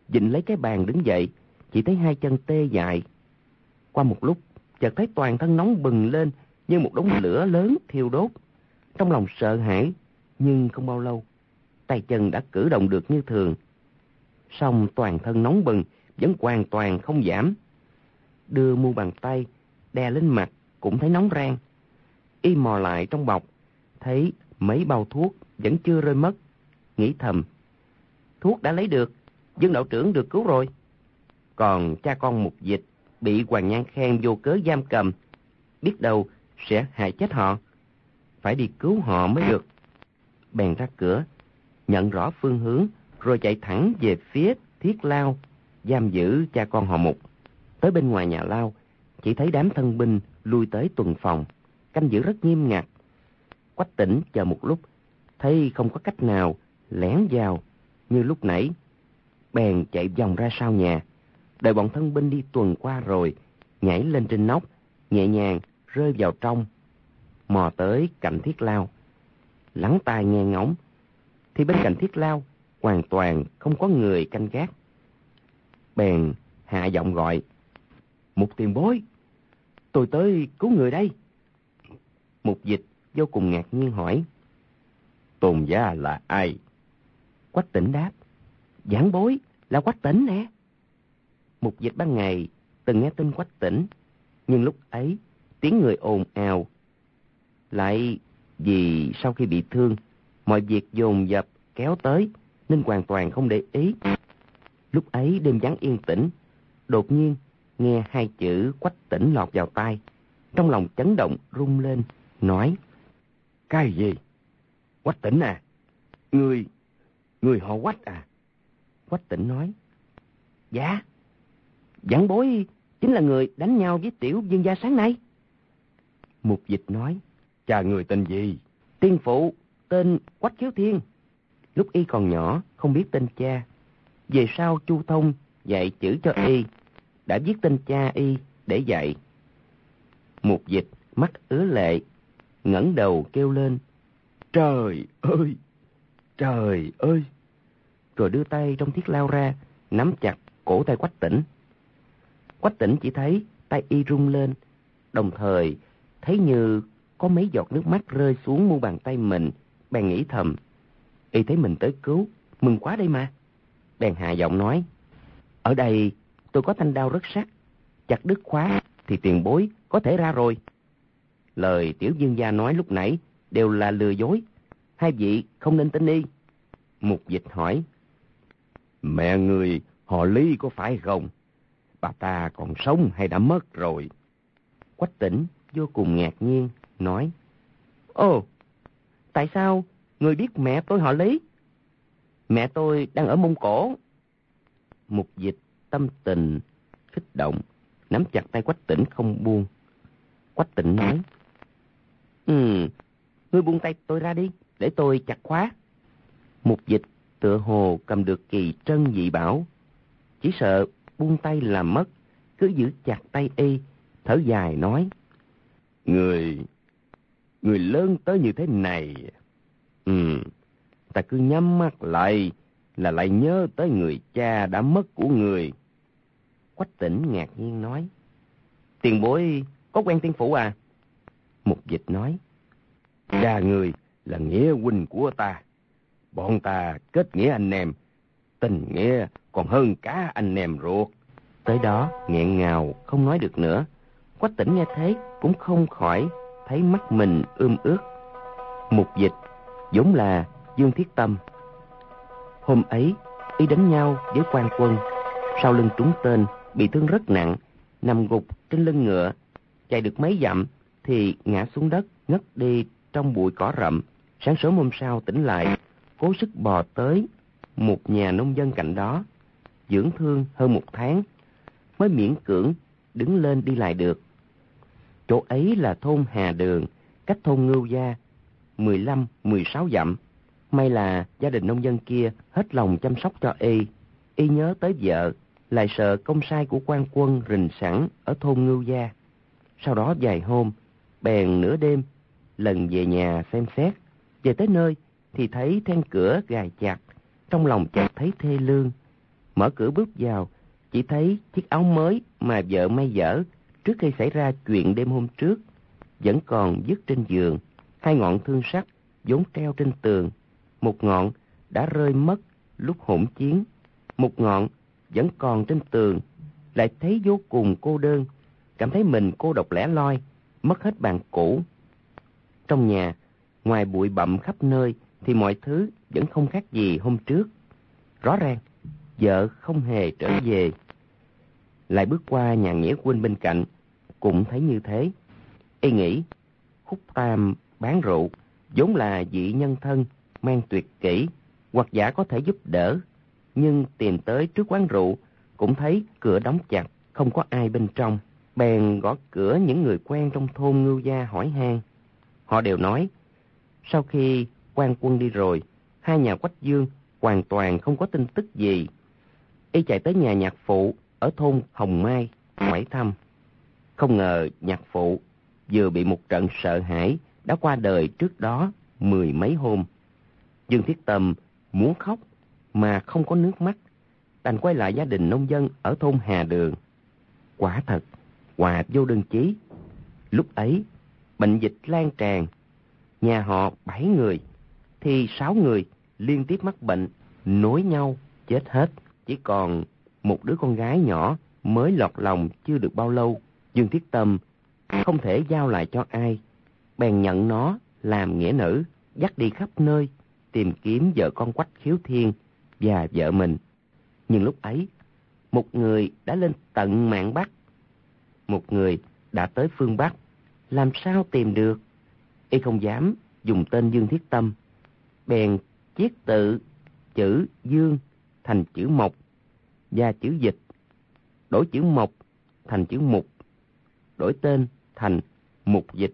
vịn lấy cái bàn đứng dậy, chỉ thấy hai chân tê dại. Qua một lúc, chợt thấy toàn thân nóng bừng lên như một đống lửa lớn thiêu đốt. Trong lòng sợ hãi, nhưng không bao lâu, tay chân đã cử động được như thường. Song toàn thân nóng bừng vẫn hoàn toàn không giảm. Đưa mu bàn tay đè lên mặt cũng thấy nóng rang. Y mò lại trong bọc, thấy mấy bao thuốc vẫn chưa rơi mất, nghĩ thầm: thuốc đã lấy được, Dương đạo trưởng được cứu rồi. Còn cha con Mục Dịch bị Hoàng Nhan Khang vô cớ giam cầm, biết đâu sẽ hại chết họ. Phải đi cứu họ mới được. Bèn ra cửa, nhận rõ phương hướng, rồi chạy thẳng về phía thiết lao, giam giữ cha con họ Mục. Tới bên ngoài nhà lao, chỉ thấy đám thân binh lui tới tuần phòng, canh giữ rất nghiêm ngặt. Quách Tĩnh chờ một lúc, thấy không có cách nào lẻn vào như lúc nãy, bèn chạy vòng ra sau nhà, đợi bọn thân binh đi tuần qua rồi, nhảy lên trên nóc, nhẹ nhàng rơi vào trong, mò tới cạnh thiết lao, lắng tai nghe ngóng, thì bên cạnh thiết lao hoàn toàn không có người canh gác. Bèn hạ giọng gọi: Mục tiền bối, tôi tới cứu người đây. Mục Dịch vô cùng ngạc nhiên hỏi: Tôn gia là ai? Quách Tĩnh đáp: Giảng bối là Quách Tĩnh nè. Mục Dịch ban ngày từng nghe tin Quách Tĩnh, nhưng lúc ấy tiếng người ồn ào, lại vì sau khi bị thương mọi việc dồn dập kéo tới nên hoàn toàn không để ý. Lúc ấy đêm vắng yên tĩnh, đột nhiên nghe hai chữ Quách Tĩnh lọt vào tai, trong lòng chấn động rung lên, nói: Cái gì? Quách Tĩnh à? Người, người họ Quách à? Quách Tĩnh nói: Dạ, giảng bối chính là người đánh nhau với tiểu vương gia sáng nay. Mục Dịch nói: Cha người tên gì? Tiên phụ tên Quách Khiếu Thiên. Lúc y còn nhỏ không biết tên cha, về sau Chu Thông dạy chữ cho y, đã viết tên cha y để dạy. Mục Dịch mắt ứa lệ, ngẩng đầu kêu lên: Trời ơi, trời ơi! Rồi đưa tay trong thiết lao ra, nắm chặt cổ tay Quách Tĩnh. Quách Tĩnh chỉ thấy tay y rung lên, đồng thời thấy như có mấy giọt nước mắt rơi xuống mu bàn tay mình. Bèn nghĩ thầm: Y thấy mình tới cứu, mừng quá đây mà. Bèn hạ giọng nói: Ở đây tôi có thanh đao rất sắc, chặt đứt khóa thì tiền bối có thể ra rồi. Lời tiểu vương gia nói lúc nãy đều là lừa dối, hai vị không nên tin y. Mục Dịch hỏi: Mẹ người họ Lý có phải không? Bà ta còn sống hay đã mất rồi? Quách Tĩnh vô cùng ngạc nhiên, nói: Ồ, tại sao người biết mẹ tôi họ Lý? Mẹ tôi đang ở Mông Cổ. Mục Dịch tâm tình kích động, nắm chặt tay Quách Tĩnh không buông. Quách Tĩnh nói: Ừ, ngươi buông tay tôi ra đi, để tôi chặt khóa. Mục Dịch tựa hồ cầm được kỳ trân dị bảo, chỉ sợ buông tay làm mất, cứ giữ chặt tay y, thở dài nói: Người, người lớn tới như thế này, ừ, ta cứ nhắm mắt lại là lại nhớ tới người cha đã mất của người. Quách Tĩnh ngạc nhiên nói: Tiền bối có quen tiên phụ à? Mục Dịch nói: Cha người là nghĩa huynh của ta, bọn ta kết nghĩa anh em, tình nghĩa còn hơn cả anh em ruột. Tới đó nghẹn ngào không nói được nữa. Quách Tĩnh nghe thế cũng không khỏi thấy mắt mình ươm ướt. Mục Dịch vốn là Dương Thiết Tâm. Hôm ấy y đánh nhau với quan quân, sau lưng trúng tên, bị thương rất nặng, nằm gục trên lưng ngựa, chạy được mấy dặm thì ngã xuống đất ngất đi trong bụi cỏ rậm. Sáng sớm hôm sau tỉnh lại, cố sức bò tới một nhà nông dân cạnh đó, dưỡng thương hơn một tháng mới miễn cưỡng đứng lên đi lại được. Chỗ ấy là thôn Hà Đường, cách thôn Ngưu Gia mười lăm mười sáu dặm. May là gia đình nông dân kia hết lòng chăm sóc cho y. Y nhớ tới vợ, lại sợ công sai của quan quân rình sẵn ở thôn Ngưu Gia. Sau đó vài hôm, bèn nửa đêm lần về nhà xem xét. Về tới nơi thì thấy then cửa gài chặt, trong lòng chợt thấy thê lương. Mở cửa bước vào, chỉ thấy chiếc áo mới mà vợ may dở trước khi xảy ra chuyện đêm hôm trước vẫn còn vứt trên giường. Hai ngọn thương sắt vốn treo trên tường, một ngọn đã rơi mất lúc hỗn chiến, một ngọn vẫn còn trên tường. Lại thấy vô cùng cô đơn, cảm thấy mình cô độc lẻ loi, mất hết bạn cũ. Trong nhà, ngoài bụi bặm khắp nơi thì mọi thứ vẫn không khác gì hôm trước. Rõ ràng, vợ không hề trở về. Lại bước qua nhà Nghĩa Huynh bên cạnh, cũng thấy như thế. Y nghĩ, Khúc Tam bán rượu, vốn là vị nhân thân, mang tuyệt kỹ, hoặc giả có thể giúp đỡ. Nhưng tìm tới trước quán rượu, cũng thấy cửa đóng chặt, không có ai bên trong. Bèn gõ cửa những người quen trong thôn Ngưu Gia hỏi han. Họ đều nói, sau khi quan quân đi rồi, hai nhà Quách Dương hoàn toàn không có tin tức gì. Y chạy tới nhà nhạc phụ ở thôn Hồng Mai hỏi thăm. Không ngờ nhạc phụ vừa bị một trận sợ hãi đã qua đời trước đó mười mấy hôm. Dương Thiết Tâm muốn khóc mà không có nước mắt, đành quay lại gia đình nông dân ở thôn Hà Đường. Quả thật, hòa vô đơn chí. Lúc ấy, bệnh dịch lan tràn, nhà họ bảy người, thì sáu người liên tiếp mắc bệnh, nối nhau chết hết. Chỉ còn một đứa con gái nhỏ mới lọt lòng chưa được bao lâu. Dương Thiết Tâm không thể giao lại cho ai, bèn nhận nó làm nghĩa nữ, dắt đi khắp nơi tìm kiếm vợ con Quách Khiếu Thiên và vợ mình. Nhưng lúc ấy, một người đã lên tận mạn Bắc, một người đã tới phương Bắc, làm sao tìm được? Y không dám dùng tên Dương Thiết Tâm, bèn chiết tự chữ Dương thành chữ Mộc và chữ Dịch, đổi chữ Mộc thành chữ Mục, đổi tên thành Mục Dịch.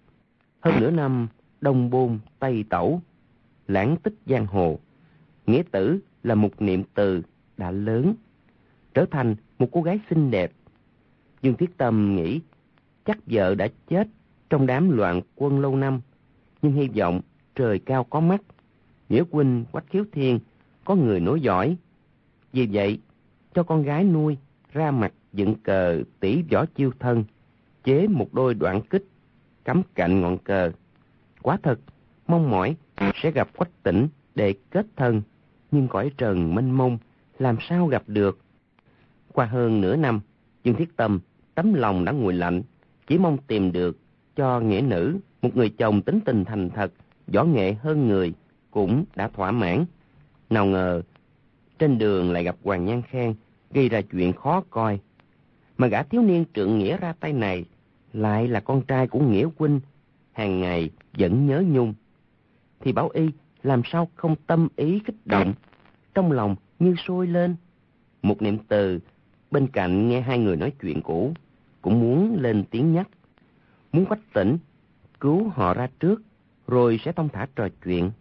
Hơn nửa năm đông bôn tây tẩu, lãng tích giang hồ, nghĩa tử là một niệm từ đã lớn, trở thành một cô gái xinh đẹp. Dương Thiết Tâm nghĩ chắc vợ đã chết trong đám loạn quân lâu năm, nhưng hy vọng trời cao có mắt, Nghĩa Huynh Quách Khiếu Thiên có người nối dõi. Vì vậy, cho con gái nuôi ra mặt dựng cờ tỷ võ chiêu thân, chế một đôi đoạn kích cắm cạnh ngọn cờ. Quả thật, mong mỏi sẽ gặp Quách Tĩnh để kết thân, nhưng cõi trần mênh mông, làm sao gặp được. Qua hơn nửa năm, Dương Thiết Tâm tấm lòng đã nguội lạnh, chỉ mong tìm được cho nghĩa nữ một người chồng tính tình thành thật, võ nghệ hơn người, cũng đã thỏa mãn. Nào ngờ trên đường lại gặp Hoàng Nhan Khang, gây ra chuyện khó coi. Mà gã thiếu niên trượng nghĩa ra tay này lại là con trai của Nghĩa Huynh, hàng ngày vẫn nhớ nhung. Thì bảo y làm sao không tâm ý kích động, trong lòng như sôi lên. Một niệm từ bên cạnh nghe hai người nói chuyện cũ, cũng muốn lên tiếng nhắc, muốn Quách Tĩnh cứu họ ra trước, rồi sẽ thông thả trò chuyện.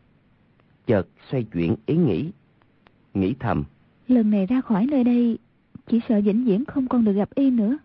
Chợt xoay chuyển ý nghĩ, nghĩ thầm, lần này ra khỏi nơi đây, chỉ sợ vĩnh viễn không còn được gặp y nữa.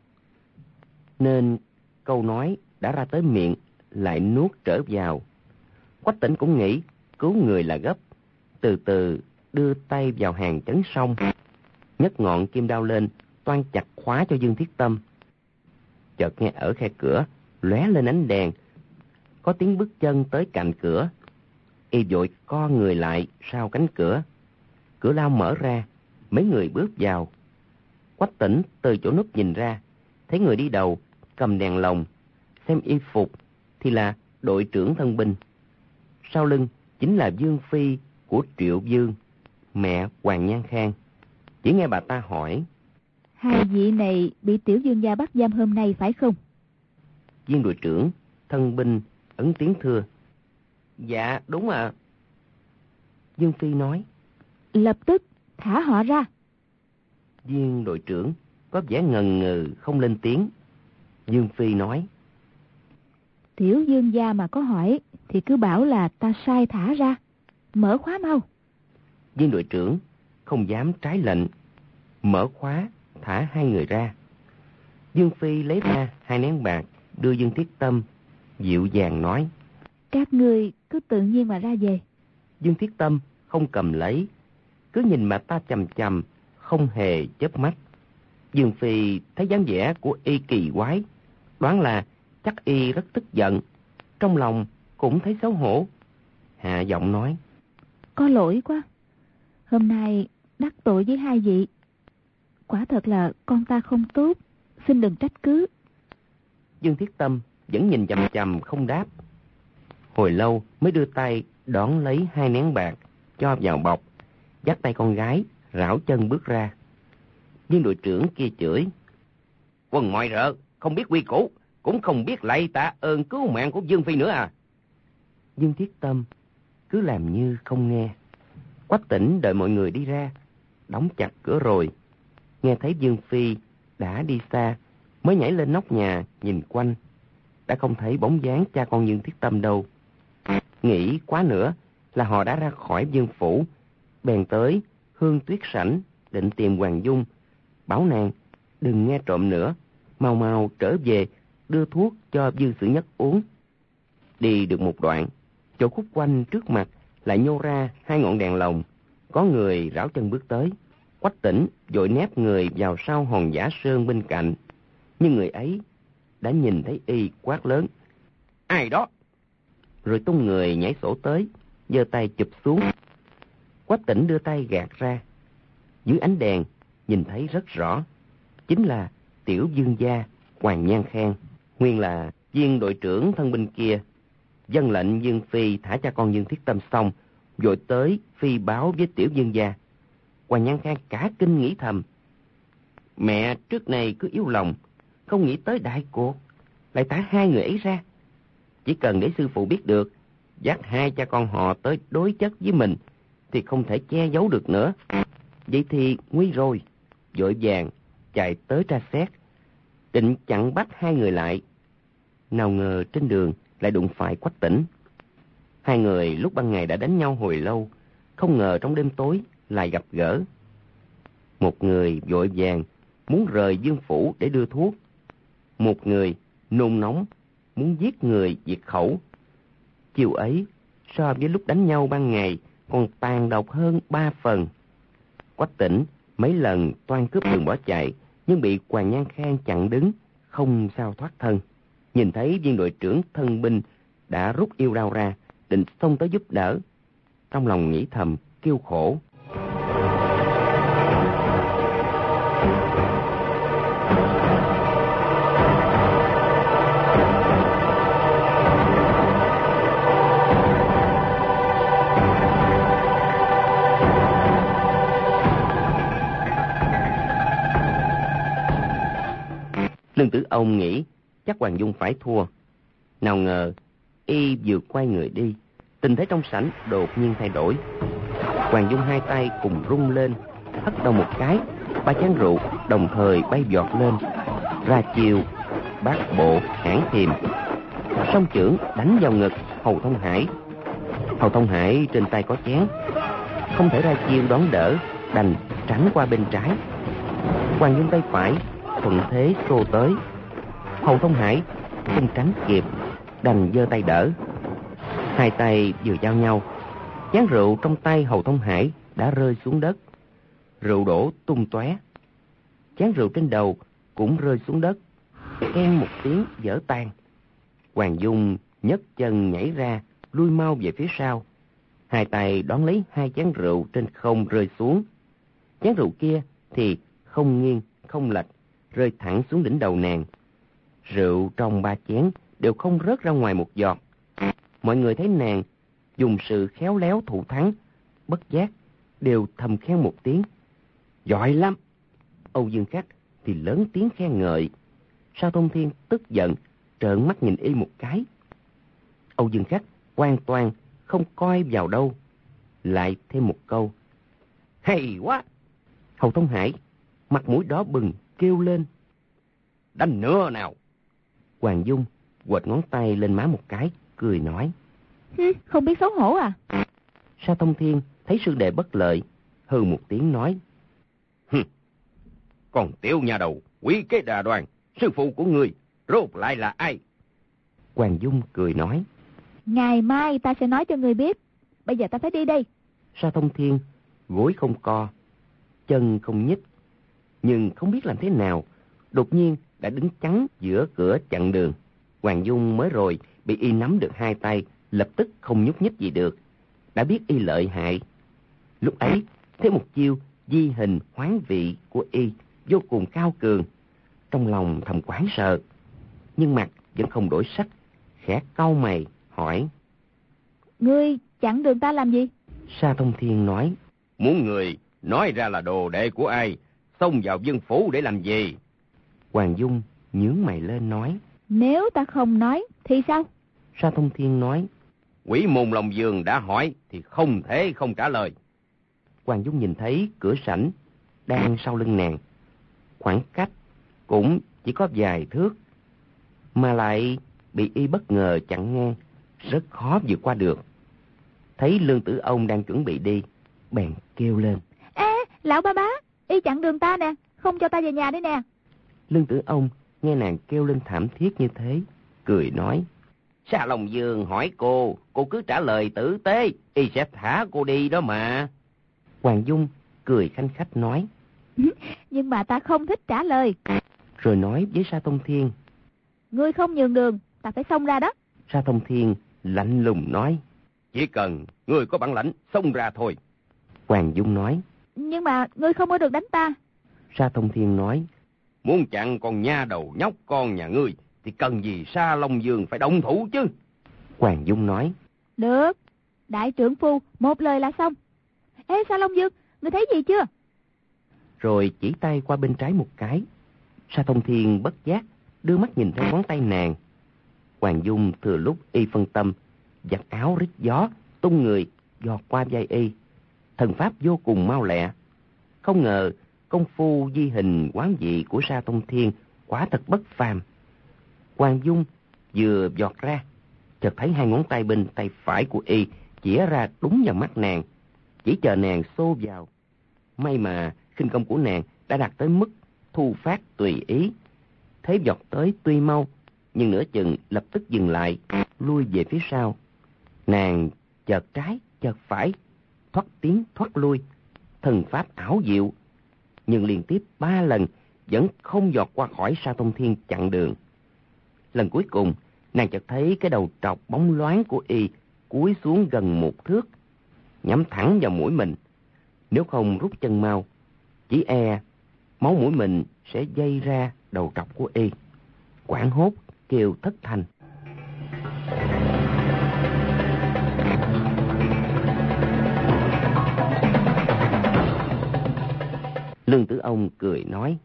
Nên câu nói đã ra tới miệng lại nuốt trở vào. Quách Tĩnh cũng nghĩ cứu người là gấp, từ từ đưa tay vào hàng chấn song, nhấc ngọn kim đao lên, toan chặt khóa cho Dương Thiết Tâm. Chợt nghe ở khe cửa lóe lên ánh đèn, có tiếng bước chân tới cạnh cửa. Y vội co người lại sau cánh cửa. Cửa lao mở ra, mấy người bước vào. Quách Tĩnh từ chỗ núp nhìn ra, thấy người đi đầu cầm đèn lồng, xem y phục thì là đội trưởng thân binh. Sau lưng chính là Dương Phi của Triệu Dương, mẹ Hoàng Nhan Khang. Chỉ nghe bà ta hỏi, hai vị này bị tiểu dương gia bắt giam hôm nay phải không? Viên đội trưởng thân binh ấn tiếng thưa, dạ đúng ạ. À. Dương Phi nói, lập tức thả họ ra. Viên đội trưởng có vẻ ngần ngừ không lên tiếng. Dương Phi nói, tiểu dương gia mà có hỏi thì cứ bảo là ta sai thả ra, mở khóa mau. Viên đội trưởng không dám trái lệnh, mở khóa thả hai người ra. Dương Phi lấy ra hai nén bạc đưa Dương Thiết Tâm, dịu dàng nói, các ngươi cứ tự nhiên mà ra về. Dương Thiết Tâm không cầm lấy, cứ nhìn bà ta chằm chằm, không hề chớp mắt. Dương Phi thấy dáng vẻ của y kỳ quái, đoán là chắc y rất tức giận, trong lòng cũng thấy xấu hổ. Hạ giọng nói: Có lỗi quá, hôm nay đắc tội với hai vị. Quả thật là con ta không tốt, xin đừng trách cứ. Dương Thiết Tâm vẫn nhìn chằm chằm không đáp. Hồi lâu mới đưa tay đón lấy hai nén bạc, cho vào bọc, dắt tay con gái, rảo chân bước ra. Viên đội trưởng kia chửi: Quần mọi rợ, không biết quy củ, cũng không biết lạy tạ ơn cứu mạng của Dương Phi nữa à? Dương Thiết Tâm cứ làm như không nghe. Quách Tỉnh đợi mọi người đi ra, đóng chặt cửa rồi. Nghe thấy Dương Phi đã đi xa, mới nhảy lên nóc nhà nhìn quanh. Đã không thấy bóng dáng cha con Dương Thiết Tâm đâu. Nghĩ quá nữa là họ đã ra khỏi Dương phủ, bèn tới Hương Tuyết Sảnh định tìm Hoàng Dung, bảo nàng đừng nghe trộm nữa, mau mau trở về đưa thuốc cho Dương Sử Nhất uống. Đi được một đoạn, chỗ khúc quanh trước mặt lại nhô ra hai ngọn đèn lồng. Có người rảo chân bước tới. Quách Tỉnh vội nép người vào sau hòn giả sơn bên cạnh, nhưng người ấy đã nhìn thấy y quát lớn: Ai đó? Rồi tung người nhảy sổ tới, giơ tay chụp xuống. Quách Tỉnh đưa tay gạt ra. Dưới ánh đèn nhìn thấy rất rõ, chính là tiểu vương gia Hoàng Nhan Khang. Nguyên là viên đội trưởng thân binh kia vâng lệnh Dương Phi thả cha con Dương Thiết Tâm xong, vội tới phi báo với tiểu vương gia. Hoàng Nhan Khang cả kinh nghĩ thầm: Mẹ trước này cứ yếu lòng, không nghĩ tới đại cuộc lại thả hai người ấy ra. Chỉ cần để sư phụ biết được, dắt hai cha con họ tới đối chất với mình, thì không thể che giấu được nữa. Vậy thì nguy rồi. Vội vàng chạy tới tra xét, định chặn bắt hai người lại. Nào ngờ trên đường lại đụng phải Quách Tỉnh. Hai người lúc ban ngày đã đánh nhau hồi lâu, không ngờ trong đêm tối lại gặp gỡ. Một người vội vàng muốn rời Dương phủ để đưa thuốc, một người nôn nóng muốn giết người diệt khẩu. Chiều ấy so với lúc đánh nhau ban ngày còn tàn độc hơn ba phần. Quách Tỉnh mấy lần toan cướp đường bỏ chạy, nhưng bị Hoàng Nhan Khang chặn đứng, không sao thoát thân. Nhìn thấy viên đội trưởng thân binh đã rút yêu đao ra, định xông tới giúp đỡ, trong lòng nghĩ thầm kêu khổ. Lương Tử Ông nghĩ chắc Hoàng Dung phải thua. Nào ngờ y vừa quay người đi, tình thế trong sảnh đột nhiên thay đổi. Hoàng Dung hai tay cùng rung lên, hất đầu một cái, ba chén rượu đồng thời bay vọt lên, ra chiều bát bộ hãn thiềm, song chưởng đánh vào ngực Hầu Thông Hải. Hầu Thông Hải trên tay có chén, không thể ra chiêu đón đỡ, đành tránh qua bên trái. Hoàng Dung tay phải thuận thế xô tới. Hầu Thông Hải không tránh kịp, đành giơ tay đỡ. Hai tay vừa giao nhau, chén rượu trong tay Hầu Thông Hải đã rơi xuống đất, rượu đổ tung tóe. Chén rượu trên đầu cũng rơi xuống đất, keng một tiếng vỡ tan. Hoàng Dung nhấc chân nhảy ra, lui mau về phía sau. Hai tay đón lấy hai chén rượu trên không rơi xuống. Chén rượu kia thì không nghiêng không lệch, rơi thẳng xuống đỉnh đầu nàng. Rượu trong ba chén đều không rớt ra ngoài một giọt. Mọi người thấy nàng dùng sự khéo léo thủ thắng, bất giác đều thầm khen một tiếng: giỏi lắm. Âu Dương Khắc thì lớn tiếng khen ngợi. Sao Thông Thiên tức giận trợn mắt nhìn y một cái. Âu Dương Khắc hoàn toàn không coi vào đâu, lại thêm một câu: hay quá. Hầu Thông Hải mặt mũi đỏ bừng kêu lên: đánh nữa nào. Hoàng Dung quệt ngón tay lên má một cái, cười nói: Hừ, không biết xấu hổ à? Sa Thông Thiên thấy sư đệ bất lợi, hừ một tiếng nói: Hừ, còn tiểu nhà đầu quý kế đà đoàn, sư phụ của người rốt lại là ai? Hoàng Dung cười nói: Ngày mai ta sẽ nói cho người biết, bây giờ ta phải đi đây. Sa Thông Thiên gối không co, chân không nhích. Nhưng không biết làm thế nào, đột nhiên đã đứng chắn giữa cửa chặn đường. Hoàng Dung mới rồi bị y nắm được hai tay, lập tức không nhúc nhích gì được. Đã biết y lợi hại. Lúc ấy, thấy một chiêu di hình hoán vị của y vô cùng cao cường. Trong lòng thầm hoảng sợ, nhưng mặt vẫn không đổi sắc, khẽ cau mày hỏi: Ngươi chặn đường ta làm gì? Sa Thông Thiên nói: Muốn người nói ra là đồ đệ của ai, xông vào Vân Phủ để làm gì? Hoàng Dung nhướng mày lên nói: Nếu ta không nói thì sao? Sa Thông Thiên nói: Quỷ môn Long Dương đã hỏi thì không thể không trả lời. Hoàng Dung nhìn thấy cửa sảnh đang sau lưng nàng, khoảng cách cũng chỉ có vài thước, mà lại bị y bất ngờ chặn ngang, rất khó vượt qua được. Thấy Lương Tử Ông đang chuẩn bị đi, bèn kêu lên: Ê, lão ba bá, y chặn đường ta nè, không cho ta về nhà đấy nè. Lương Tử Ông nghe nàng kêu lên thảm thiết như thế, cười nói: Sa Long Dương hỏi cô, cô cứ trả lời tử tế, y sẽ thả cô đi đó mà. Hoàng Dung cười khanh khách nói: Nhưng mà ta không thích trả lời. Rồi nói với Sa Thông Thiên: Ngươi không nhường đường, ta phải xông ra đó. Sa Thông Thiên lạnh lùng nói: Chỉ cần ngươi có bản lãnh xông ra thôi. Hoàng Dung nói: Nhưng mà ngươi không có được đánh ta. Sa Thông Thiên nói: Muốn chặn con nha đầu nhóc con nhà ngươi thì cần gì Sa Long Dương phải động thủ chứ? Hoàng Dung nói: Được, đại trưởng phu một lời là xong. Ê Sa Long Dương, ngươi thấy gì chưa? Rồi chỉ tay qua bên trái một cái. Sa Thông Thiên bất giác đưa mắt nhìn theo ngón tay nàng. Hoàng Dung thừa lúc y phân tâm, giặt áo rít gió, tung người giọt qua vai y. Thần pháp vô cùng mau lẹ. Không ngờ công phu di hình quán vị của Sa Thông Thiên quả thật bất phàm. Hoàng Dung vừa giọt ra, chợt thấy hai ngón tay bên tay phải của y chĩa ra đúng vào mắt nàng, chỉ chờ nàng xô vào. May mà khinh công của nàng đã đạt tới mức thu phát tùy ý. Thế giọt tới tuy mau, nhưng nửa chừng lập tức dừng lại, lui về phía sau. Nàng chợt trái, chợt phải, thoát tiến thoát lui, thần pháp ảo diệu, nhưng liên tiếp ba lần vẫn không giọt qua khỏi Sa Thông Thiên chặn đường. Lần cuối cùng, nàng chợt thấy cái đầu trọc bóng loáng của y cúi xuống gần một thước, nhắm thẳng vào mũi mình. Nếu không rút chân mau, chỉ e máu mũi mình sẽ dây ra đầu trọc của y. Hoảng hốt kêu thất thanh. Lương Tử Ông cười nói: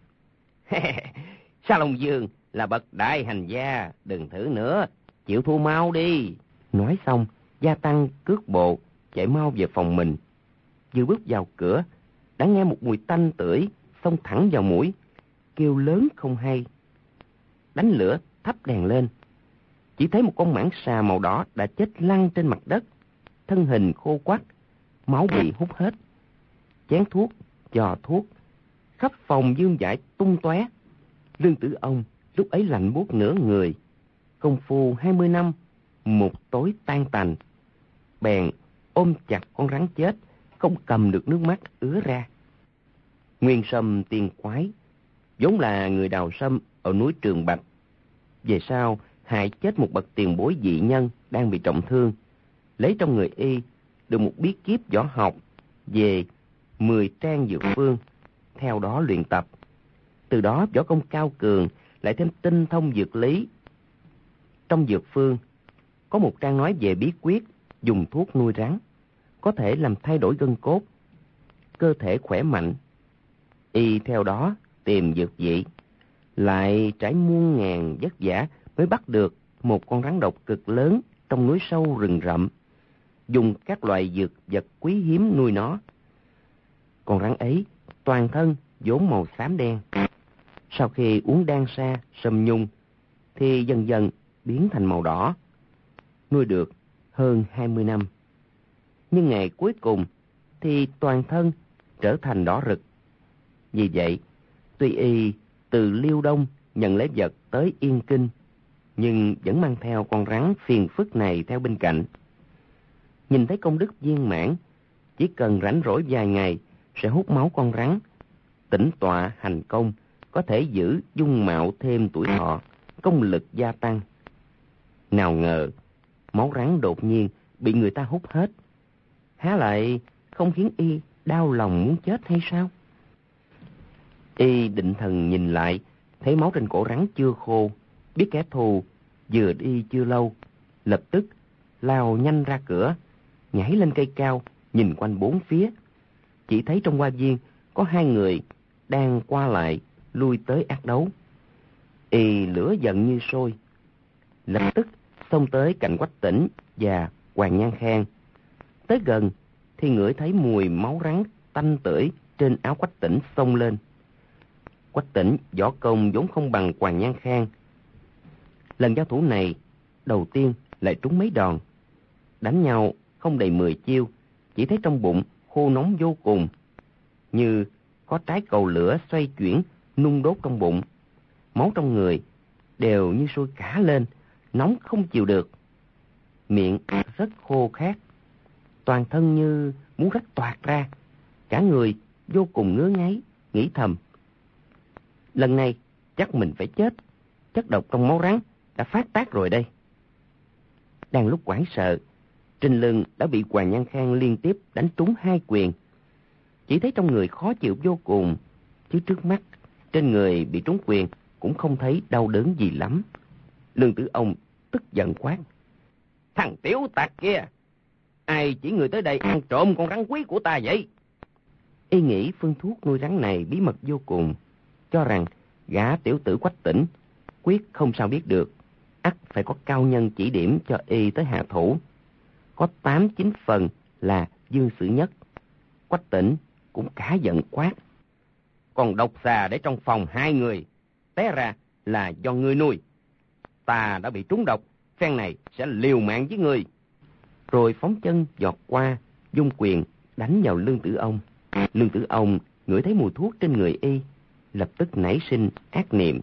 Sa Long Dương là bậc đại hành gia, đừng thử nữa, chịu thua mau đi. Nói xong, gia tăng cước bộ, chạy mau về phòng mình. Vừa bước vào cửa, đã nghe một mùi tanh tưởi xông thẳng vào mũi, kêu lớn không hay. Đánh lửa thắp đèn lên, chỉ thấy một con mãng xà màu đỏ đã chết lăn trên mặt đất, thân hình khô quắt, máu bị hút hết. Chén thuốc, giò thuốc, khắp phòng dương dại tung tóe. Lương Tử Ông lúc ấy lạnh buốt nửa người, công phu hai mươi năm, một tối tan tành. Bèn ôm chặt con rắn chết, không cầm được nước mắt ứa ra. Nguyên Sâm tiên quái vốn là người đào sâm ở núi Trường Bạch, về sau hại chết một bậc tiền bối dị nhân đang bị trọng thương, lấy trong người y được một bí kíp võ học về mười trang dược phương, theo đó luyện tập. Từ đó võ công cao cường, lại thêm tinh thông dược lý. Trong dược phương có một trang nói về bí quyết dùng thuốc nuôi rắn, có thể làm thay đổi gân cốt, cơ thể khỏe mạnh. Y theo đó tìm dược vị, lại trải muôn ngàn vất vả mới bắt được một con rắn độc cực lớn trong núi sâu rừng rậm, dùng các loại dược vật quý hiếm nuôi nó. Con rắn ấy toàn thân vốn màu xám đen, sau khi uống đan sa sâm nhung thì dần dần biến thành màu đỏ. Nuôi được hơn hai mươi năm, nhưng ngày cuối cùng thì toàn thân trở thành đỏ rực. Vì vậy, tuy y từ Liêu Đông nhận lễ vật tới Yên Kinh, nhưng vẫn mang theo con rắn phiền phức này theo bên cạnh. Nhìn thấy công đức viên mãn, chỉ cần rảnh rỗi vài ngày sẽ hút máu con rắn, tĩnh tọa hành công, có thể giữ dung mạo thêm tuổi thọ, công lực gia tăng. Nào ngờ, máu rắn đột nhiên bị người ta hút hết. Há lại không khiến y đau lòng muốn chết hay sao? Y định thần nhìn lại, thấy máu trên cổ rắn chưa khô, biết kẻ thù vừa đi chưa lâu, lập tức lao nhanh ra cửa, nhảy lên cây cao, nhìn quanh bốn phía. Chỉ thấy trong hoa viên có hai người đang qua lại, lui tới ác đấu. Y lửa giận như sôi, lập tức xông tới cạnh Quách Tĩnh và Hoàng Nhan Khang. Tới gần thì ngửi thấy mùi máu rắn tanh tưởi trên áo Quách Tĩnh xông lên. Quách Tĩnh võ công vốn không bằng Hoàng Nhan Khang. Lần giao thủ này đầu tiên lại trúng mấy đòn. Đánh nhau không đầy mười chiêu, chỉ thấy trong bụng khô nóng vô cùng, như có trái cầu lửa xoay chuyển nung đốt trong bụng. Máu trong người đều như sôi cả lên, nóng không chịu được. Miệng rất khô khát, toàn thân như muốn rách toạc ra, cả người vô cùng ngứa ngáy, nghĩ thầm: lần này chắc mình phải chết, chất độc trong máu rắn đã phát tác rồi đây. Đang lúc hoảng sợ, trên lưng đã bị Hoàng Nhan Khang liên tiếp đánh trúng hai quyền. Chỉ thấy trong người khó chịu vô cùng, chứ trước mắt trên người bị trúng quyền cũng không thấy đau đớn gì lắm. Lương Tử Ông tức giận quát: thằng tiểu tặc kia, ai chỉ người tới đây ăn trộm con rắn quý của ta vậy? Y nghĩ phương thuốc nuôi rắn này bí mật vô cùng, cho rằng gã tiểu tử Quách Tĩnh quyết không sao biết được, ắt phải có cao nhân chỉ điểm cho y tới hạ thủ. Có tám chín phần là Dương Sử Nhất. Quách Tĩnh cũng cả giận quát: còn độc xà để trong phòng hai người, té ra là do ngươi nuôi. Ta đã bị trúng độc, phen này sẽ liều mạng với ngươi. Rồi phóng chân giọt qua, dung quyền đánh vào Lương Tử Ông. Lương Tử Ông ngửi thấy mùi thuốc trên người y, lập tức nảy sinh ác niệm.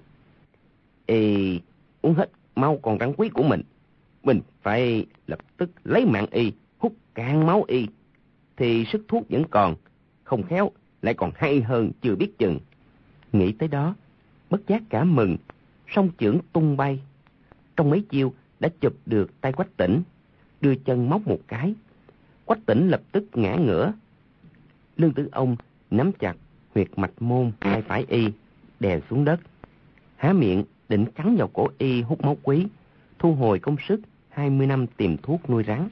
Y uống hết máu con rắn quý của mình, mình phải lập tức lấy mạng y, hút cạn máu y, thì sức thuốc vẫn còn, không khéo lại còn hay hơn chưa biết chừng. Nghĩ tới đó, bất giác cả mừng, song chưởng tung bay. Trong mấy chiêu đã chụp được tay Quách Tĩnh, đưa chân móc một cái. Quách Tĩnh lập tức ngã ngửa. Lương Tử Ông nắm chặt huyệt mạch môn tay phải y, đè xuống đất, há miệng định cắn vào cổ y hút máu quý, thu hồi công sức hai mươi năm tìm thuốc nuôi rắn.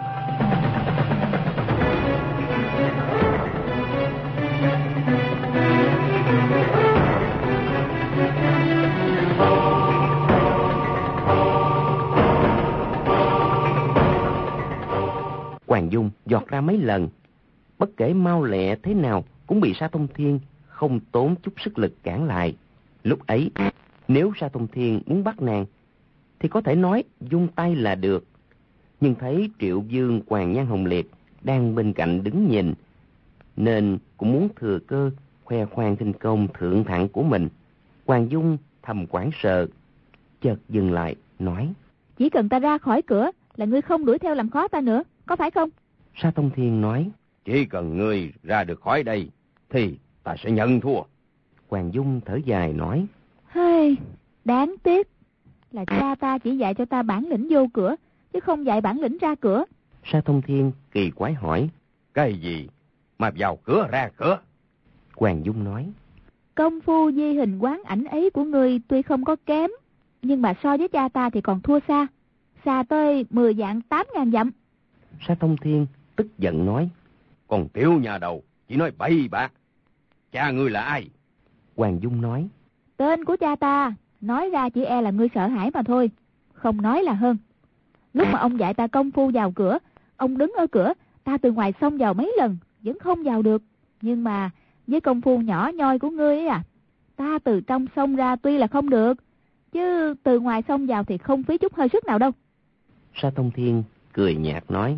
Hoàng Dung giọt ra mấy lần, bất kể mau lẹ thế nào cũng bị Sa Thông Thiên không tốn chút sức lực cản lại. Lúc ấy, nếu Sa Thông Thiên muốn bắt nàng thì có thể nói dung tay là được. Nhưng thấy Triệu Dương, Hoàng Nhan Hồng Liệt đang bên cạnh đứng nhìn, nên cũng muốn thừa cơ khoe khoang khinh công thượng thặng của mình. Hoàng Dung thầm hoảng sợ, chợt dừng lại nói: chỉ cần ta ra khỏi cửa là ngươi không đuổi theo làm khó ta nữa, có phải không? Sa Thông Thiên nói: chỉ cần ngươi ra được khỏi đây thì ta sẽ nhận thua. Hoàng Dung thở dài nói: Hey, đáng tiếc là cha ta chỉ dạy cho ta bản lĩnh vô cửa, chứ không dạy bản lĩnh ra cửa. Sa Thông Thiên kỳ quái hỏi: cái gì mà vào cửa ra cửa? Hoàng Dung nói: công phu di hình quán ảnh ấy của ngươi tuy không có kém, nhưng mà so với cha ta thì còn thua xa, xa tới mười vạn tám ngàn dặm. Sa Thông Thiên tức giận nói: còn tiểu nhà đầu chỉ nói bậy bạ, cha ngươi là ai? Hoàng Dung nói: tên của cha ta, nói ra chỉ e là ngươi sợ hãi mà thôi, không nói là hơn. Lúc mà ông dạy ta công phu vào cửa, ông đứng ở cửa, ta từ ngoài xông vào mấy lần vẫn không vào được. Nhưng mà với công phu nhỏ nhoi của ngươi ấy à, ta từ trong xông ra tuy là không được, chứ từ ngoài xông vào thì không phí chút hơi sức nào đâu. Sa Thông Thiên cười nhạt nói: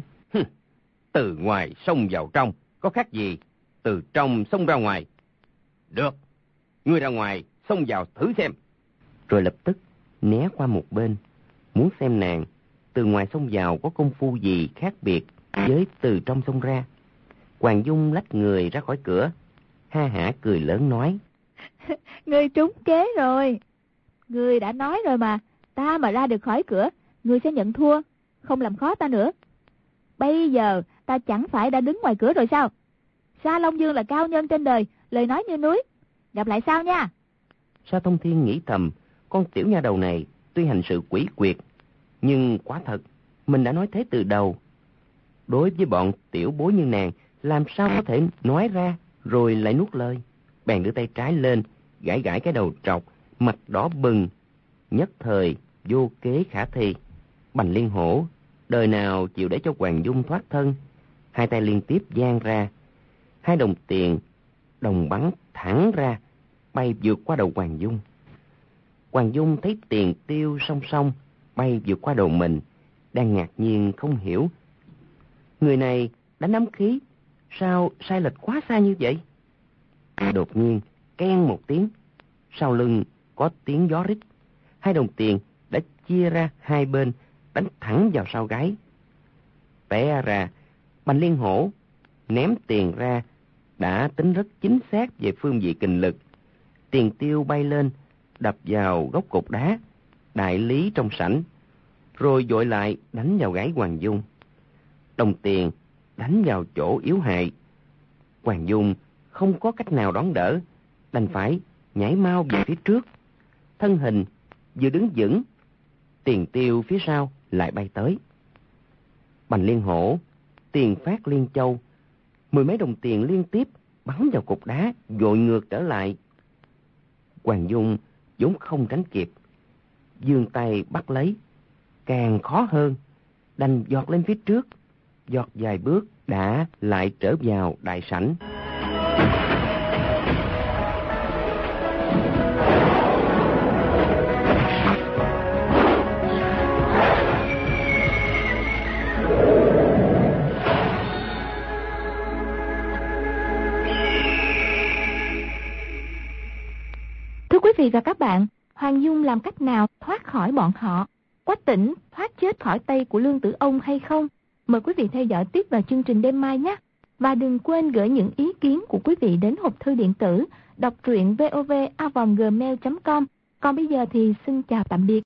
từ ngoài xông vào trong có khác gì từ trong xông ra ngoài? Được, ngươi ra ngoài xông vào thử xem. Rồi lập tức né qua một bên, muốn xem nàng từ ngoài xông vào có công phu gì khác biệt với từ trong xông ra. Hoàng Dung lách người ra khỏi cửa, ha hả cười lớn nói. Ngươi trúng kế rồi. Ngươi đã nói rồi mà, ta mà ra được khỏi cửa, ngươi sẽ nhận thua, không làm khó ta nữa. Bây giờ ta chẳng phải đã đứng ngoài cửa rồi sao? Sa Long Dương là cao nhân trên đời, lời nói như núi. Gặp lại sau nha. Sa Thông Thiên nghĩ thầm, con tiểu nha đầu này tuy hành sự quỷ quyệt, nhưng quả thật mình đã nói thế từ đầu. Đối với bọn tiểu bối như nàng, làm sao có thể nói ra rồi lại nuốt lời. Bèn đưa tay trái lên, gãi gãi cái đầu trọc, mặt đỏ bừng, nhất thời vô kế khả thi. Bành Liên Hổ đời nào chịu để cho Hoàng Dung thoát thân, hai tay liên tiếp giang ra, hai đồng tiền đồng bắn thẳng ra, bay vượt qua đầu Hoàng Dung. Hoàng Dung thấy tiền tiêu song song bay vượt qua đầu mình, đang ngạc nhiên không hiểu. Người này đánh ám khí, sao sai lệch quá xa như vậy? Đột nhiên, keng một tiếng, sau lưng có tiếng gió rít. Hai đồng tiền đã chia ra hai bên, đánh thẳng vào sau gáy. Té ra, Bành Liên Hổ ném tiền ra, đã tính rất chính xác về phương vị kình lực. Tiền tiêu bay lên, đập vào gốc cột đá, đại lý trong sảnh, rồi dội lại đánh vào gáy Hoàng Dung. Đồng tiền đánh vào chỗ yếu hại. Hoàng Dung không có cách nào đón đỡ, đành phải nhảy mau về phía trước. Thân hình vừa đứng vững, tiền tiêu phía sau lại bay tới. Bành Liên Hổ tiền phát liên châu, mười mấy đồng tiền liên tiếp bắn vào cột đá, dội ngược trở lại. Hoàng Dung vốn không tránh kịp, giương tay bắt lấy, càng khó hơn, đành giọt lên phía trước, giọt vài bước đã lại trở vào đại sảnh. Thưa quý vị và các bạn, Hoàng Dung làm cách nào thoát khỏi bọn họ? Quách Tĩnh thoát chết khỏi tay của Lương Tử Ông hay không? Mời quý vị theo dõi tiếp vào chương trình đêm mai nhé. Và đừng quên gửi những ý kiến của quý vị đến hộp thư điện tử đọc truyện vov a vòng gmail chấm com. Còn bây giờ thì xin chào tạm biệt.